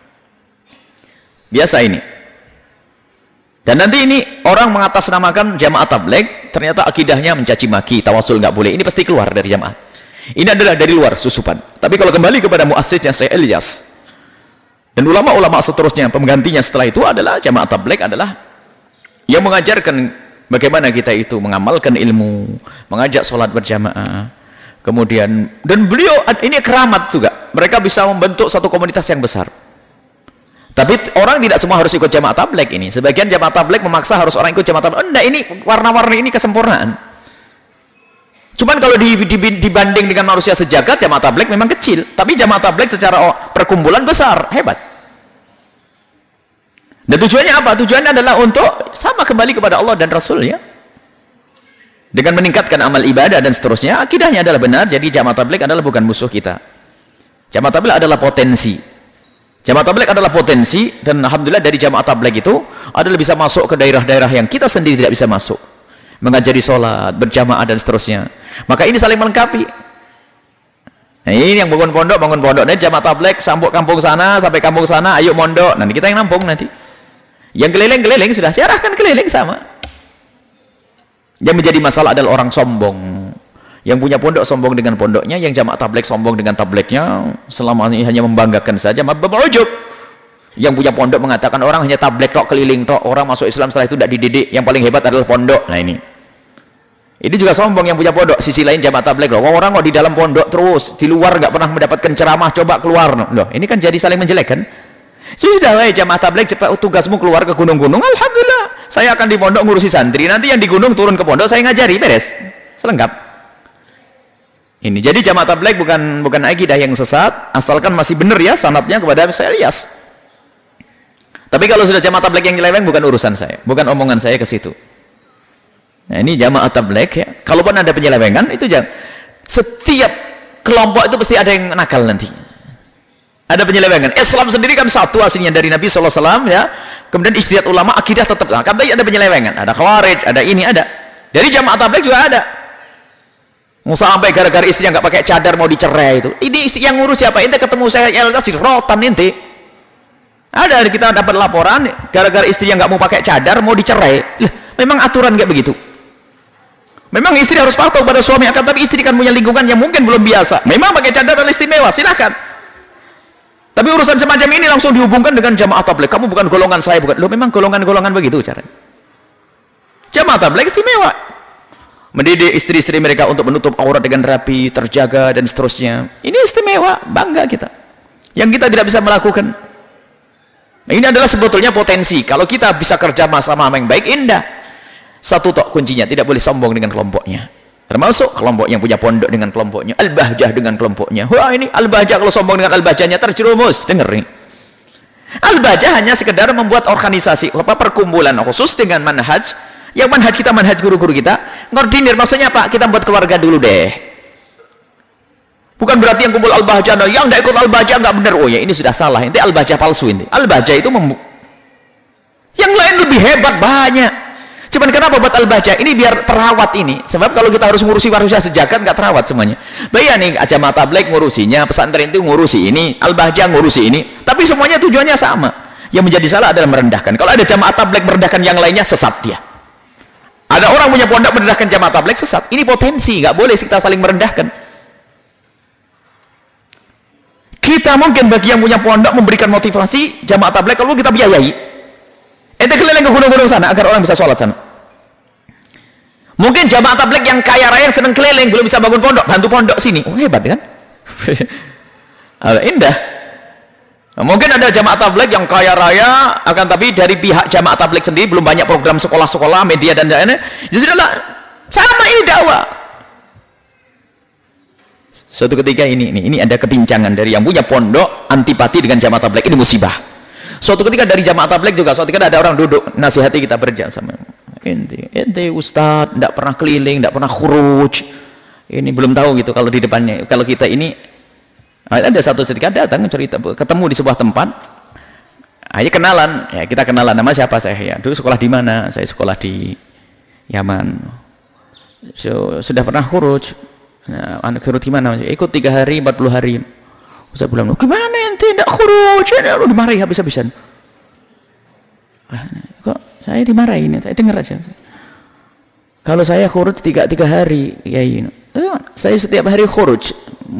Biasa ini. Dan nanti ini orang mengatasnamakan jamaah tabligh, ternyata akidahnya mencaci maki, tawasul nggak boleh. Ini pasti keluar dari jamaah. Ini adalah dari luar susupan. Tapi kalau kembali kepada muassisnya Syekh Ilyas dan ulama-ulama seterusnya, penggantinya setelah itu adalah jamaah tabligh adalah yang mengajarkan bagaimana kita itu mengamalkan ilmu, mengajak sholat berjamaah. Kemudian, dan beliau ini keramat juga. Mereka bisa membentuk satu komunitas yang besar. Tapi orang tidak semua harus ikut jamaah tabligh ini. Sebagian jamaah tabligh memaksa harus orang ikut jamaah tabligh. Enggak, ini warna-warni ini kesempurnaan. Cuman kalau dibanding dengan manusia sejagat, jamaah tabligh memang kecil. Tapi jamaah tabligh secara perkumpulan besar, hebat. Dan tujuannya apa? Tujuannya adalah untuk sama kembali kepada Allah dan Rasul ya. Dengan meningkatkan amal ibadah dan seterusnya, akidahnya adalah benar. Jadi jamaah tabligh adalah bukan musuh kita. Jamaah tabligh adalah potensi. Jamaah tabligh adalah potensi, dan alhamdulillah dari jamaah tabligh itu adalah bisa masuk ke daerah-daerah yang kita sendiri tidak bisa masuk. Mengajari sholat, berjamaah dan seterusnya. Maka ini saling melengkapi. Nah, ini yang bangun pondok. Dan jamaah tabligh sampai kampung sana, ayo mondok. Nanti kita yang nampung nanti. Yang keliling-keliling sudah siarahkan keliling sama. Yang menjadi masalah adalah orang sombong. Yang punya pondok sombong dengan pondoknya, yang jamaah tabligh sombong dengan tablighnya, selama ini hanya membanggakan saja, mab'ujub. Yang punya pondok mengatakan orang hanya tabligh tok, keliling tok, orang masuk Islam setelah itu tidak dididik, yang paling hebat adalah pondok. Nah ini juga sombong yang punya pondok. Sisi lain jamaah tabligh loh, orang kok di dalam pondok terus, di luar nggak pernah mendapatkan ceramah, coba keluar loh. Ini kan jadi saling menjelekkan. Sudah wahai jamaah tabligh, cepat tugasmu keluar ke gunung-gunung. Alhamdulillah, saya akan di pondok ngurusi santri, nanti yang di gunung turun ke pondok saya ngajari, beres, selengkap. Ini jadi jamaah tabligh bukan akidah yang sesat, asalkan masih benar ya sanadnya kepada Syekh Ilyas. Tapi kalau sudah jamaah tabligh yang nyeleweng, bukan urusan saya, bukan omongan saya ke situ. Nah, ini jamaah tabligh ya. Kalaupun ada penyelewengan, itu jangan. Setiap kelompok itu pasti ada yang nakal nanti. Ada penyelewengan. Islam sendiri kan satu aslinya dari Nabi SAW ya. Kemudian ijtihad ulama, akidah tetap. Katanya ada penyelewengan, ada khawarij, ada ini, ada. Dari jamaah tabligh juga ada. Mau sampai gara-gara istrinya nggak pakai cadar mau dicerai itu. Ini yang ngurus siapa? Ente ketemu saya Ilyas di rotan ente. Ada kita dapat laporan gara-gara istrinya nggak mau pakai cadar mau dicerai. Lah, memang aturan kayak begitu. Memang istri harus patuh pada suami, akan tapi istri kan punya lingkungan yang mungkin belum biasa. Memang pakai cadar adalah istimewa, silakan. Tapi urusan semacam ini langsung dihubungkan dengan jamaah tabligh. Kamu bukan golongan saya, bukan. Loh, memang golongan-golongan begitu caranya. Jamaah tabligh istimewa. Mendidik istri-istri mereka untuk menutup aurat dengan rapi, terjaga dan seterusnya. Ini istimewa, bangga kita. Yang kita tidak bisa melakukan. Nah, ini adalah sebetulnya potensi. Kalau kita bisa kerja sama yang baik, indah. Satu tok kuncinya, tidak boleh sombong dengan kelompoknya. Termasuk kelompok yang punya pondok dengan kelompoknya, al-bahjah dengan kelompoknya. Wah, ini al-bahjah kalau sombong dengan al-bahjahnya terjerumus. Dengar nih. Al-bahjah hanya sekedar membuat organisasi, perkumpulan khusus dengan manhaj Yang manhaj kita, manhaj guru-guru kita, ngordinir maksudnya apa? Kita buat keluarga dulu deh. Bukan berarti yang kumpul al-bahjah, yang tidak ikut al-bahjah nggak benar. Oh ya, ini sudah salah. Ini al-bahjah palsu ini. Al-bahjah itu yang lain lebih hebat banyak. Cuman kenapa buat al-bahjah? Ini biar terawat ini. Sebab kalau kita harus ngurusi manusia sejagat nggak terawat semuanya. Bayangin nih, jamaah tabligh ngurusinya, pesantren itu ngurusi ini, al-bahjah ngurusi ini. Tapi semuanya tujuannya sama. Yang menjadi salah adalah merendahkan. Kalau ada jamaah tabligh merendahkan yang lainnya, sesat dia. Ada orang punya pondok merendahkan jamaah tabligh, sesat. Ini potensi, nggak boleh kita saling merendahkan. Kita mungkin bagi yang punya pondok memberikan motivasi jamaah tabligh, kalau kita biayai. Ente keliling ke gunung-gunung sana agar orang bisa sholat sana. Mungkin jamaah tabligh yang kaya raya yang senang keliling belum bisa bangun pondok, bantu pondok sini. Oh, hebat kan? Indah. Mungkin ada jamaah tabligh yang kaya raya, akan tapi dari pihak jamaah tabligh sendiri belum banyak program sekolah-sekolah, media dan lain-lain. Ya sudahlah, sama ini dakwah. Suatu ketika ini ada kepincangan dari yang punya pondok antipati dengan jamaah tabligh, ini musibah. Suatu ketika dari jamaah tabligh juga, suatu ketika ada orang duduk nasihati kita berjamaah sama ente ustaz, tidak pernah keliling, tidak pernah khuruj. Ini belum tahu gitu kalau di depannya, kalau kita ini ada satu ketika datang cerita ketemu di sebuah tempat, ayo kenalan, ya kita kenalan, nama siapa saya, ya dulu sekolah di mana, saya sekolah di Yaman, sudah pernah khuruj. Nah, khuruj gimana, ikut 3 hari 40 hari. Saya bilang, gimana ente tidak khuruj, lu dimarahi habis-habisan. Kok saya dimarahin, saya dengar aja. Kalau saya khuruj 3 hari, ya ini saya setiap hari khuruj.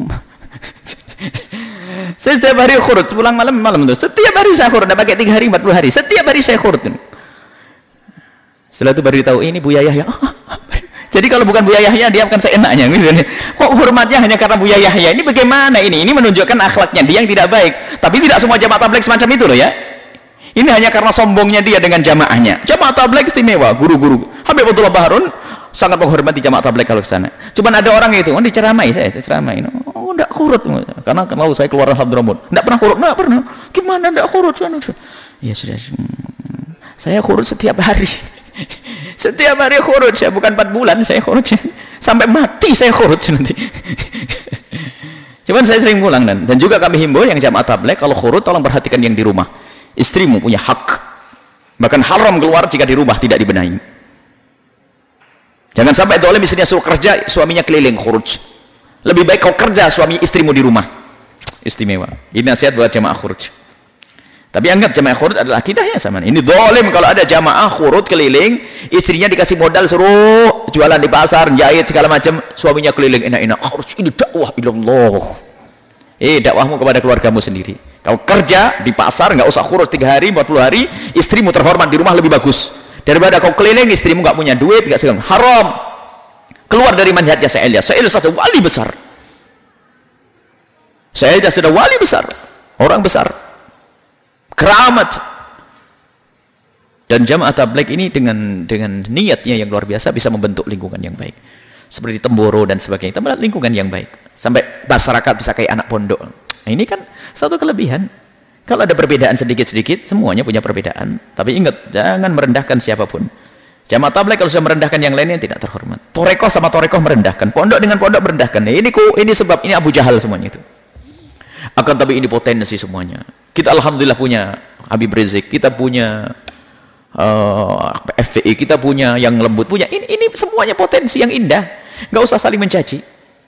Saya setiap hari khurut, pulang malam itu setiap hari saya khurut, tidak pakai 3 hari 40 hari, setiap hari saya khurut. Setelah itu baru tahu ini Buya Yahya. Jadi kalau bukan Buya Yahya dia akan seenaknya. Kok hormatnya hanya karena Buya Yahya? Ini bagaimana ini? Ini menunjukkan akhlaknya dia yang tidak baik. Tapi tidak semua jamaah tabligh semacam itu loh ya. Ini hanya karena sombongnya dia dengan jamaahnya. Jamaah tabligh istimewa, guru-guru. Habib Abdullah Baharun sangat menghormati jamaah tabligh kalau ke sana. Cuman ada orang itu, diceramai saya, diceramai. Oh, enggak khurut. Karena kalau saya keluar Hadramut, enggak pernah khurut, enggak pernah. Gimana enggak khurut? Ya sudah. Saya khurut setiap hari. Setiap hari khurut, saya bukan 4 bulan saya khurut. Sampai mati saya khurut nanti. Cuman saya sering pulang dan juga kami himbau yang jamaah tabligh kalau khurut tolong perhatikan yang di rumah. Istrimu punya hak. Bahkan haram keluar jika di rumah tidak dibenahi. Jangan sampai dolim istrinya suruh kerja, suaminya keliling khuruj. Lebih baik kau kerja, suami istrimu di rumah. Istimewa. Ini nasihat buat jamaah khuruj. Tapi anggap jamaah khuruj adalah akidahnya sama. Ini dolim kalau ada jamaah khuruj keliling, istrinya dikasih modal suruh jualan di pasar, jahit segala macam, suaminya keliling enak-enak. Khuruj ini dakwah ilallah. Dakwahmu kepada keluargamu sendiri. Kau kerja di pasar, nggak usah khuruj 3 hari, 40 hari, istrimu terhormat di rumah lebih bagus. Daripada kau keliling, istrimu nggak punya duit, nggak segala. Haram. Keluar dari manhajnya Syaikhiyah. Syaikhiyah satu wali besar. Syaikhiyah sudah wali besar, orang besar. Keramat. Dan jamaah tabligh ini dengan niatnya yang luar biasa bisa membentuk lingkungan yang baik. Seperti Temboro dan sebagainya, itu lingkungan yang baik. Sampai masyarakat bisa kayak anak pondok. Nah, ini kan satu kelebihan. Kalau ada perbedaan sedikit-sedikit, semuanya punya perbedaan. Tapi ingat, jangan merendahkan siapapun. Jamaah tabligh kalau sudah merendahkan yang lainnya tidak terhormat. Torekoh sama torekoh merendahkan. Pondok dengan pondok merendahkan. Ini sebab, ini Abu Jahal semuanya itu. Akan tapi ini potensi semuanya. Kita alhamdulillah punya Habib Rizik, kita punya FPI, kita punya yang lembut, punya ini semuanya potensi yang indah. Nggak usah saling mencaci.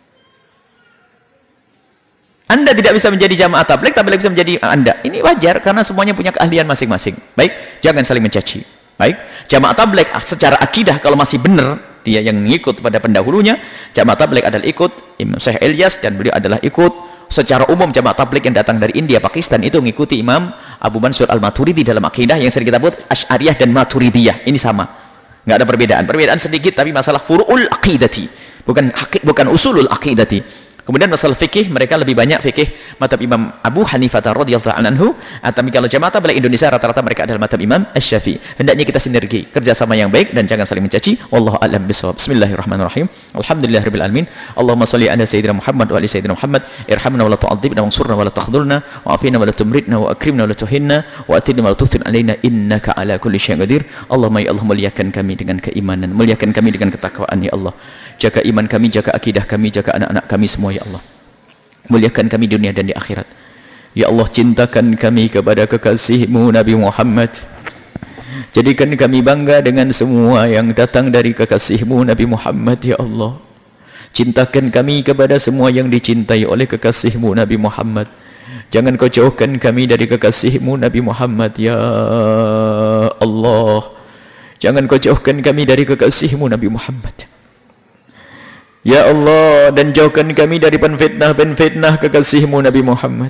Anda tidak bisa menjadi jamaah tabligh, tapi bisa menjadi Anda. Ini wajar karena semuanya punya keahlian masing-masing. Baik, jangan saling mencaci. Baik, jamaah tabligh secara akidah kalau masih benar dia yang mengikut pada pendahulunya, jamaah tabligh adalah ikut Imam Syekh Ilyas dan beliau adalah ikut secara umum jamaah tabligh yang datang dari India, Pakistan itu mengikuti Imam Abu Mansur Al-Maturidi dalam akidah yang sering kita sebut Asy'ariyah dan Maturidiyah. Ini sama. Enggak ada perbedaan. Perbedaan sedikit tapi masalah furu'ul aqidati. Bukan usulul aqidati. Kemudian masalah fikih, mereka lebih banyak fikih mazhab Imam Abu Hanifah radhiyallahu anhu, atau kalau jamaah tabligh Indonesia rata-rata mereka adalah mazhab Imam Asy-Syafi'i. Hendaknya kita sinergi, kerjasama yang baik dan jangan saling mencaci. Wallahu a'lam bishawab. Bismillahirrahmanirrahim. Alhamdulillahirabbil alamin. Allahumma shalli ala sayyidina Muhammad wa ali sayyidina Muhammad. Irhamna wa la tu'adzibna wansurna wa la takhdhulna wa afina wa la tumritna wa akrimna wa la tuhinna wa atina wa la tuthir alaina innaka ala kulli syai'in qadir. Allahumma ya Allah, muliakan kami dengan keimanan, muliakan kami dengan ketakwaan ya Allah. Jaga iman kami, jaga akidah kami, jaga anak-anak kami semua ya Allah. Muliakan kami dunia dan di akhirat ya Allah. Cintakan kami kepada kekasih-Mu Nabi Muhammad. Jadikan kami bangga dengan semua yang datang dari kekasih-Mu Nabi Muhammad ya Allah. Cintakan kami kepada semua yang dicintai oleh kekasih-Mu Nabi Muhammad. Jangan Kau jauhkan kami dari kekasih-Mu Nabi Muhammad ya Allah. Jangan Kau jauhkan kami dari kekasih-Mu Nabi Muhammad ya Allah, dan jauhkan kami dari penfitnah kekasih-Mu Nabi Muhammad.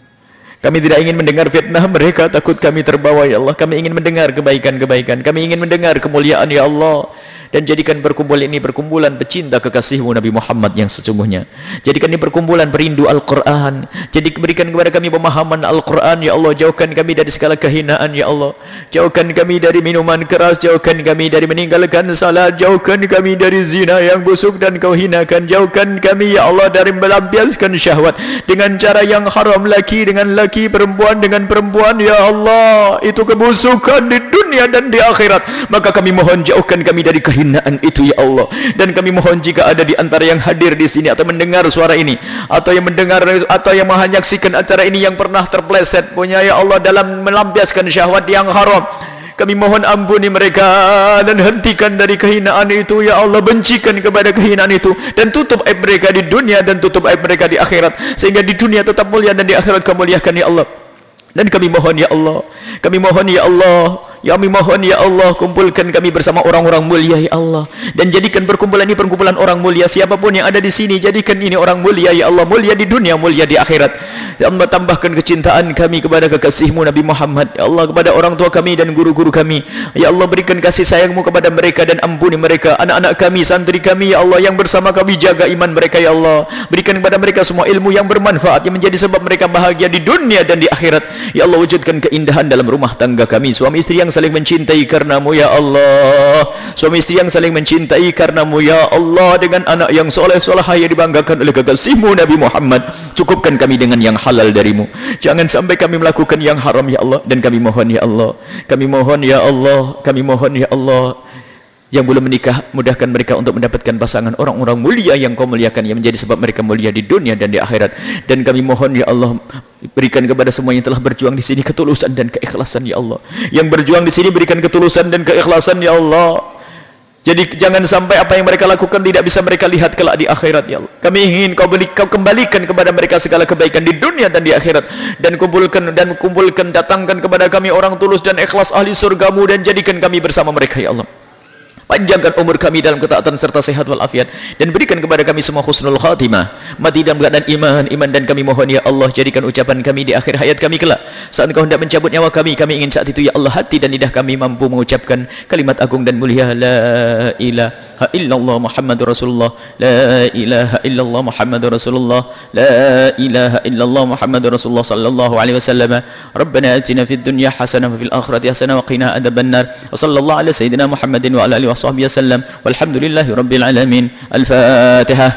Kami tidak ingin mendengar fitnah mereka, takut kami terbawa ya Allah. Kami ingin mendengar kebaikan-kebaikan, kami ingin mendengar kemuliaan ya Allah. Dan jadikan perkumpulan ini perkumpulan pecinta kekasih-Mu Nabi Muhammad yang sesungguhnya. Jadikan ini perkumpulan perindu Al-Quran. Jadi berikan kepada kami pemahaman Al-Quran ya Allah. Jauhkan kami dari segala kehinaan ya Allah. Jauhkan kami dari minuman keras, jauhkan kami dari meninggalkan salat, jauhkan kami dari zina yang busuk dan Kau hinakan. Jauhkan kami ya Allah dari melampiaskan syahwat dengan cara yang haram, laki dengan laki, perempuan dengan perempuan ya Allah. Itu kebusukan di dunia dan di akhirat. Maka kami mohon jauhkan kami dari kehinaan itu ya Allah. Dan kami mohon jika ada di antara yang hadir di sini atau mendengar suara ini, atau yang mendengar atau yang menyaksikan acara ini yang pernah terpleset punya ya Allah dalam melampiaskan syahwat yang haram, kami mohon ampuni mereka dan hentikan dari kehinaan itu ya Allah. Bencikan kepada kehinaan itu dan tutup aib mereka di dunia dan tutup aib mereka di akhirat, sehingga di dunia tetap mulia dan di akhirat Kau muliakan ya Allah. Dan kami mohon ya Allah, kami mohon ya Allah, kami mohon ya Allah, kumpulkan kami bersama orang-orang mulia ya Allah. Dan jadikan perkumpulan ini perkumpulan orang mulia. Siapapun yang ada di sini, jadikan ini orang mulia ya Allah. Mulia di dunia, mulia di akhirat ya Allah. Tambahkan kecintaan kami kepada kekasih-Mu Nabi Muhammad ya Allah, kepada orang tua kami dan guru-guru kami ya Allah. Berikan kasih sayang-Mu kepada mereka dan ampuni mereka. Anak-anak kami, santri kami ya Allah, yang bersama kami, jaga iman mereka ya Allah. Berikan kepada mereka semua ilmu yang bermanfaat, yang menjadi sebab mereka bahagia di dunia dan di akhirat ya Allah. Wujudkan keindahan dalam rumah tangga kami, suami istri yang saling mencintai karena-Mu ya Allah. Suami istri yang saling mencintai karena-Mu ya Allah, dengan anak yang soleh-solehah yang dibanggakan oleh kekasih-Mu Nabi Muhammad. Cukupkan kami dengan yang halal dari-Mu, jangan sampai kami melakukan yang haram ya Allah. Dan kami mohon ya Allah, kami mohon ya Allah, kami mohon ya Allah, yang belum menikah, mudahkan mereka untuk mendapatkan pasangan orang-orang mulia yang Kau muliakan, yang menjadi sebab mereka mulia di dunia dan di akhirat. Dan kami mohon ya Allah, berikan kepada semua yang telah berjuang di sini ketulusan dan keikhlasan ya Allah. Yang berjuang di sini berikan ketulusan dan keikhlasan ya Allah. Jadi jangan sampai apa yang mereka lakukan tidak bisa mereka lihat kelak di akhirat ya Allah. Kami ingin Kau kembalikan kepada mereka segala kebaikan di dunia dan di akhirat. Dan kumpulkan, datangkan kepada kami orang tulus dan ikhlas ahli surga-Mu, dan jadikan kami bersama mereka ya Allah. Panjangkan umur kami dalam ketaatan serta sehat walafiat, dan berikan kepada kami semua husnul khatimah, mati dalam keadaan iman. Dan kami mohon ya Allah, jadikan ucapan kami di akhir hayat kami kelak, saat Engkau hendak mencabut nyawa kami ingin saat itu ya Allah hati dan lidah kami mampu mengucapkan kalimat agung dan mulia, la ilaha illallah Muhammadur Rasulullah, la ilaha illallah Muhammadur Rasulullah, la ilaha illallah Muhammadur Rasulullah sallallahu alaihi wasallam. Rabbana atina fid dunya hasanah wa fil akhirati hasanah wa qina adzabannar. Wa sallallahu ala sayyidina Muhammadin wa ala alihi washabbihi wasallam. Walhamdulillahi rabbil alamin. Al-Fatihah.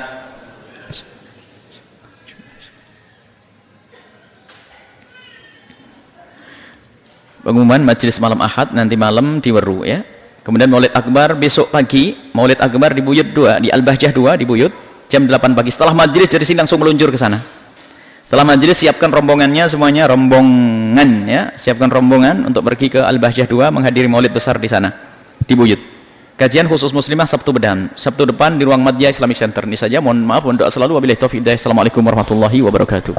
Pengumuman majelis malam Ahad nanti malam di Weru ya. Kemudian Maulid Akbar besok pagi, Maulid Akbar di Buyut 2, di Al-Bahjah 2 di Buyut jam 8 pagi. Setelah majelis dari sini langsung meluncur ke sana. Setelah majelis siapkan rombongannya semuanya, rombongan ya. Siapkan rombongan untuk pergi ke Al-Bahjah 2 menghadiri Maulid besar di sana di Buyut. Kajian khusus muslimah Sabtu depan di ruang Madya Islamic Center. Ini saja, mohon maaf, mohon doa selalu. Wabillahi taufiq. Assalamualaikum warahmatullahi wabarakatuh.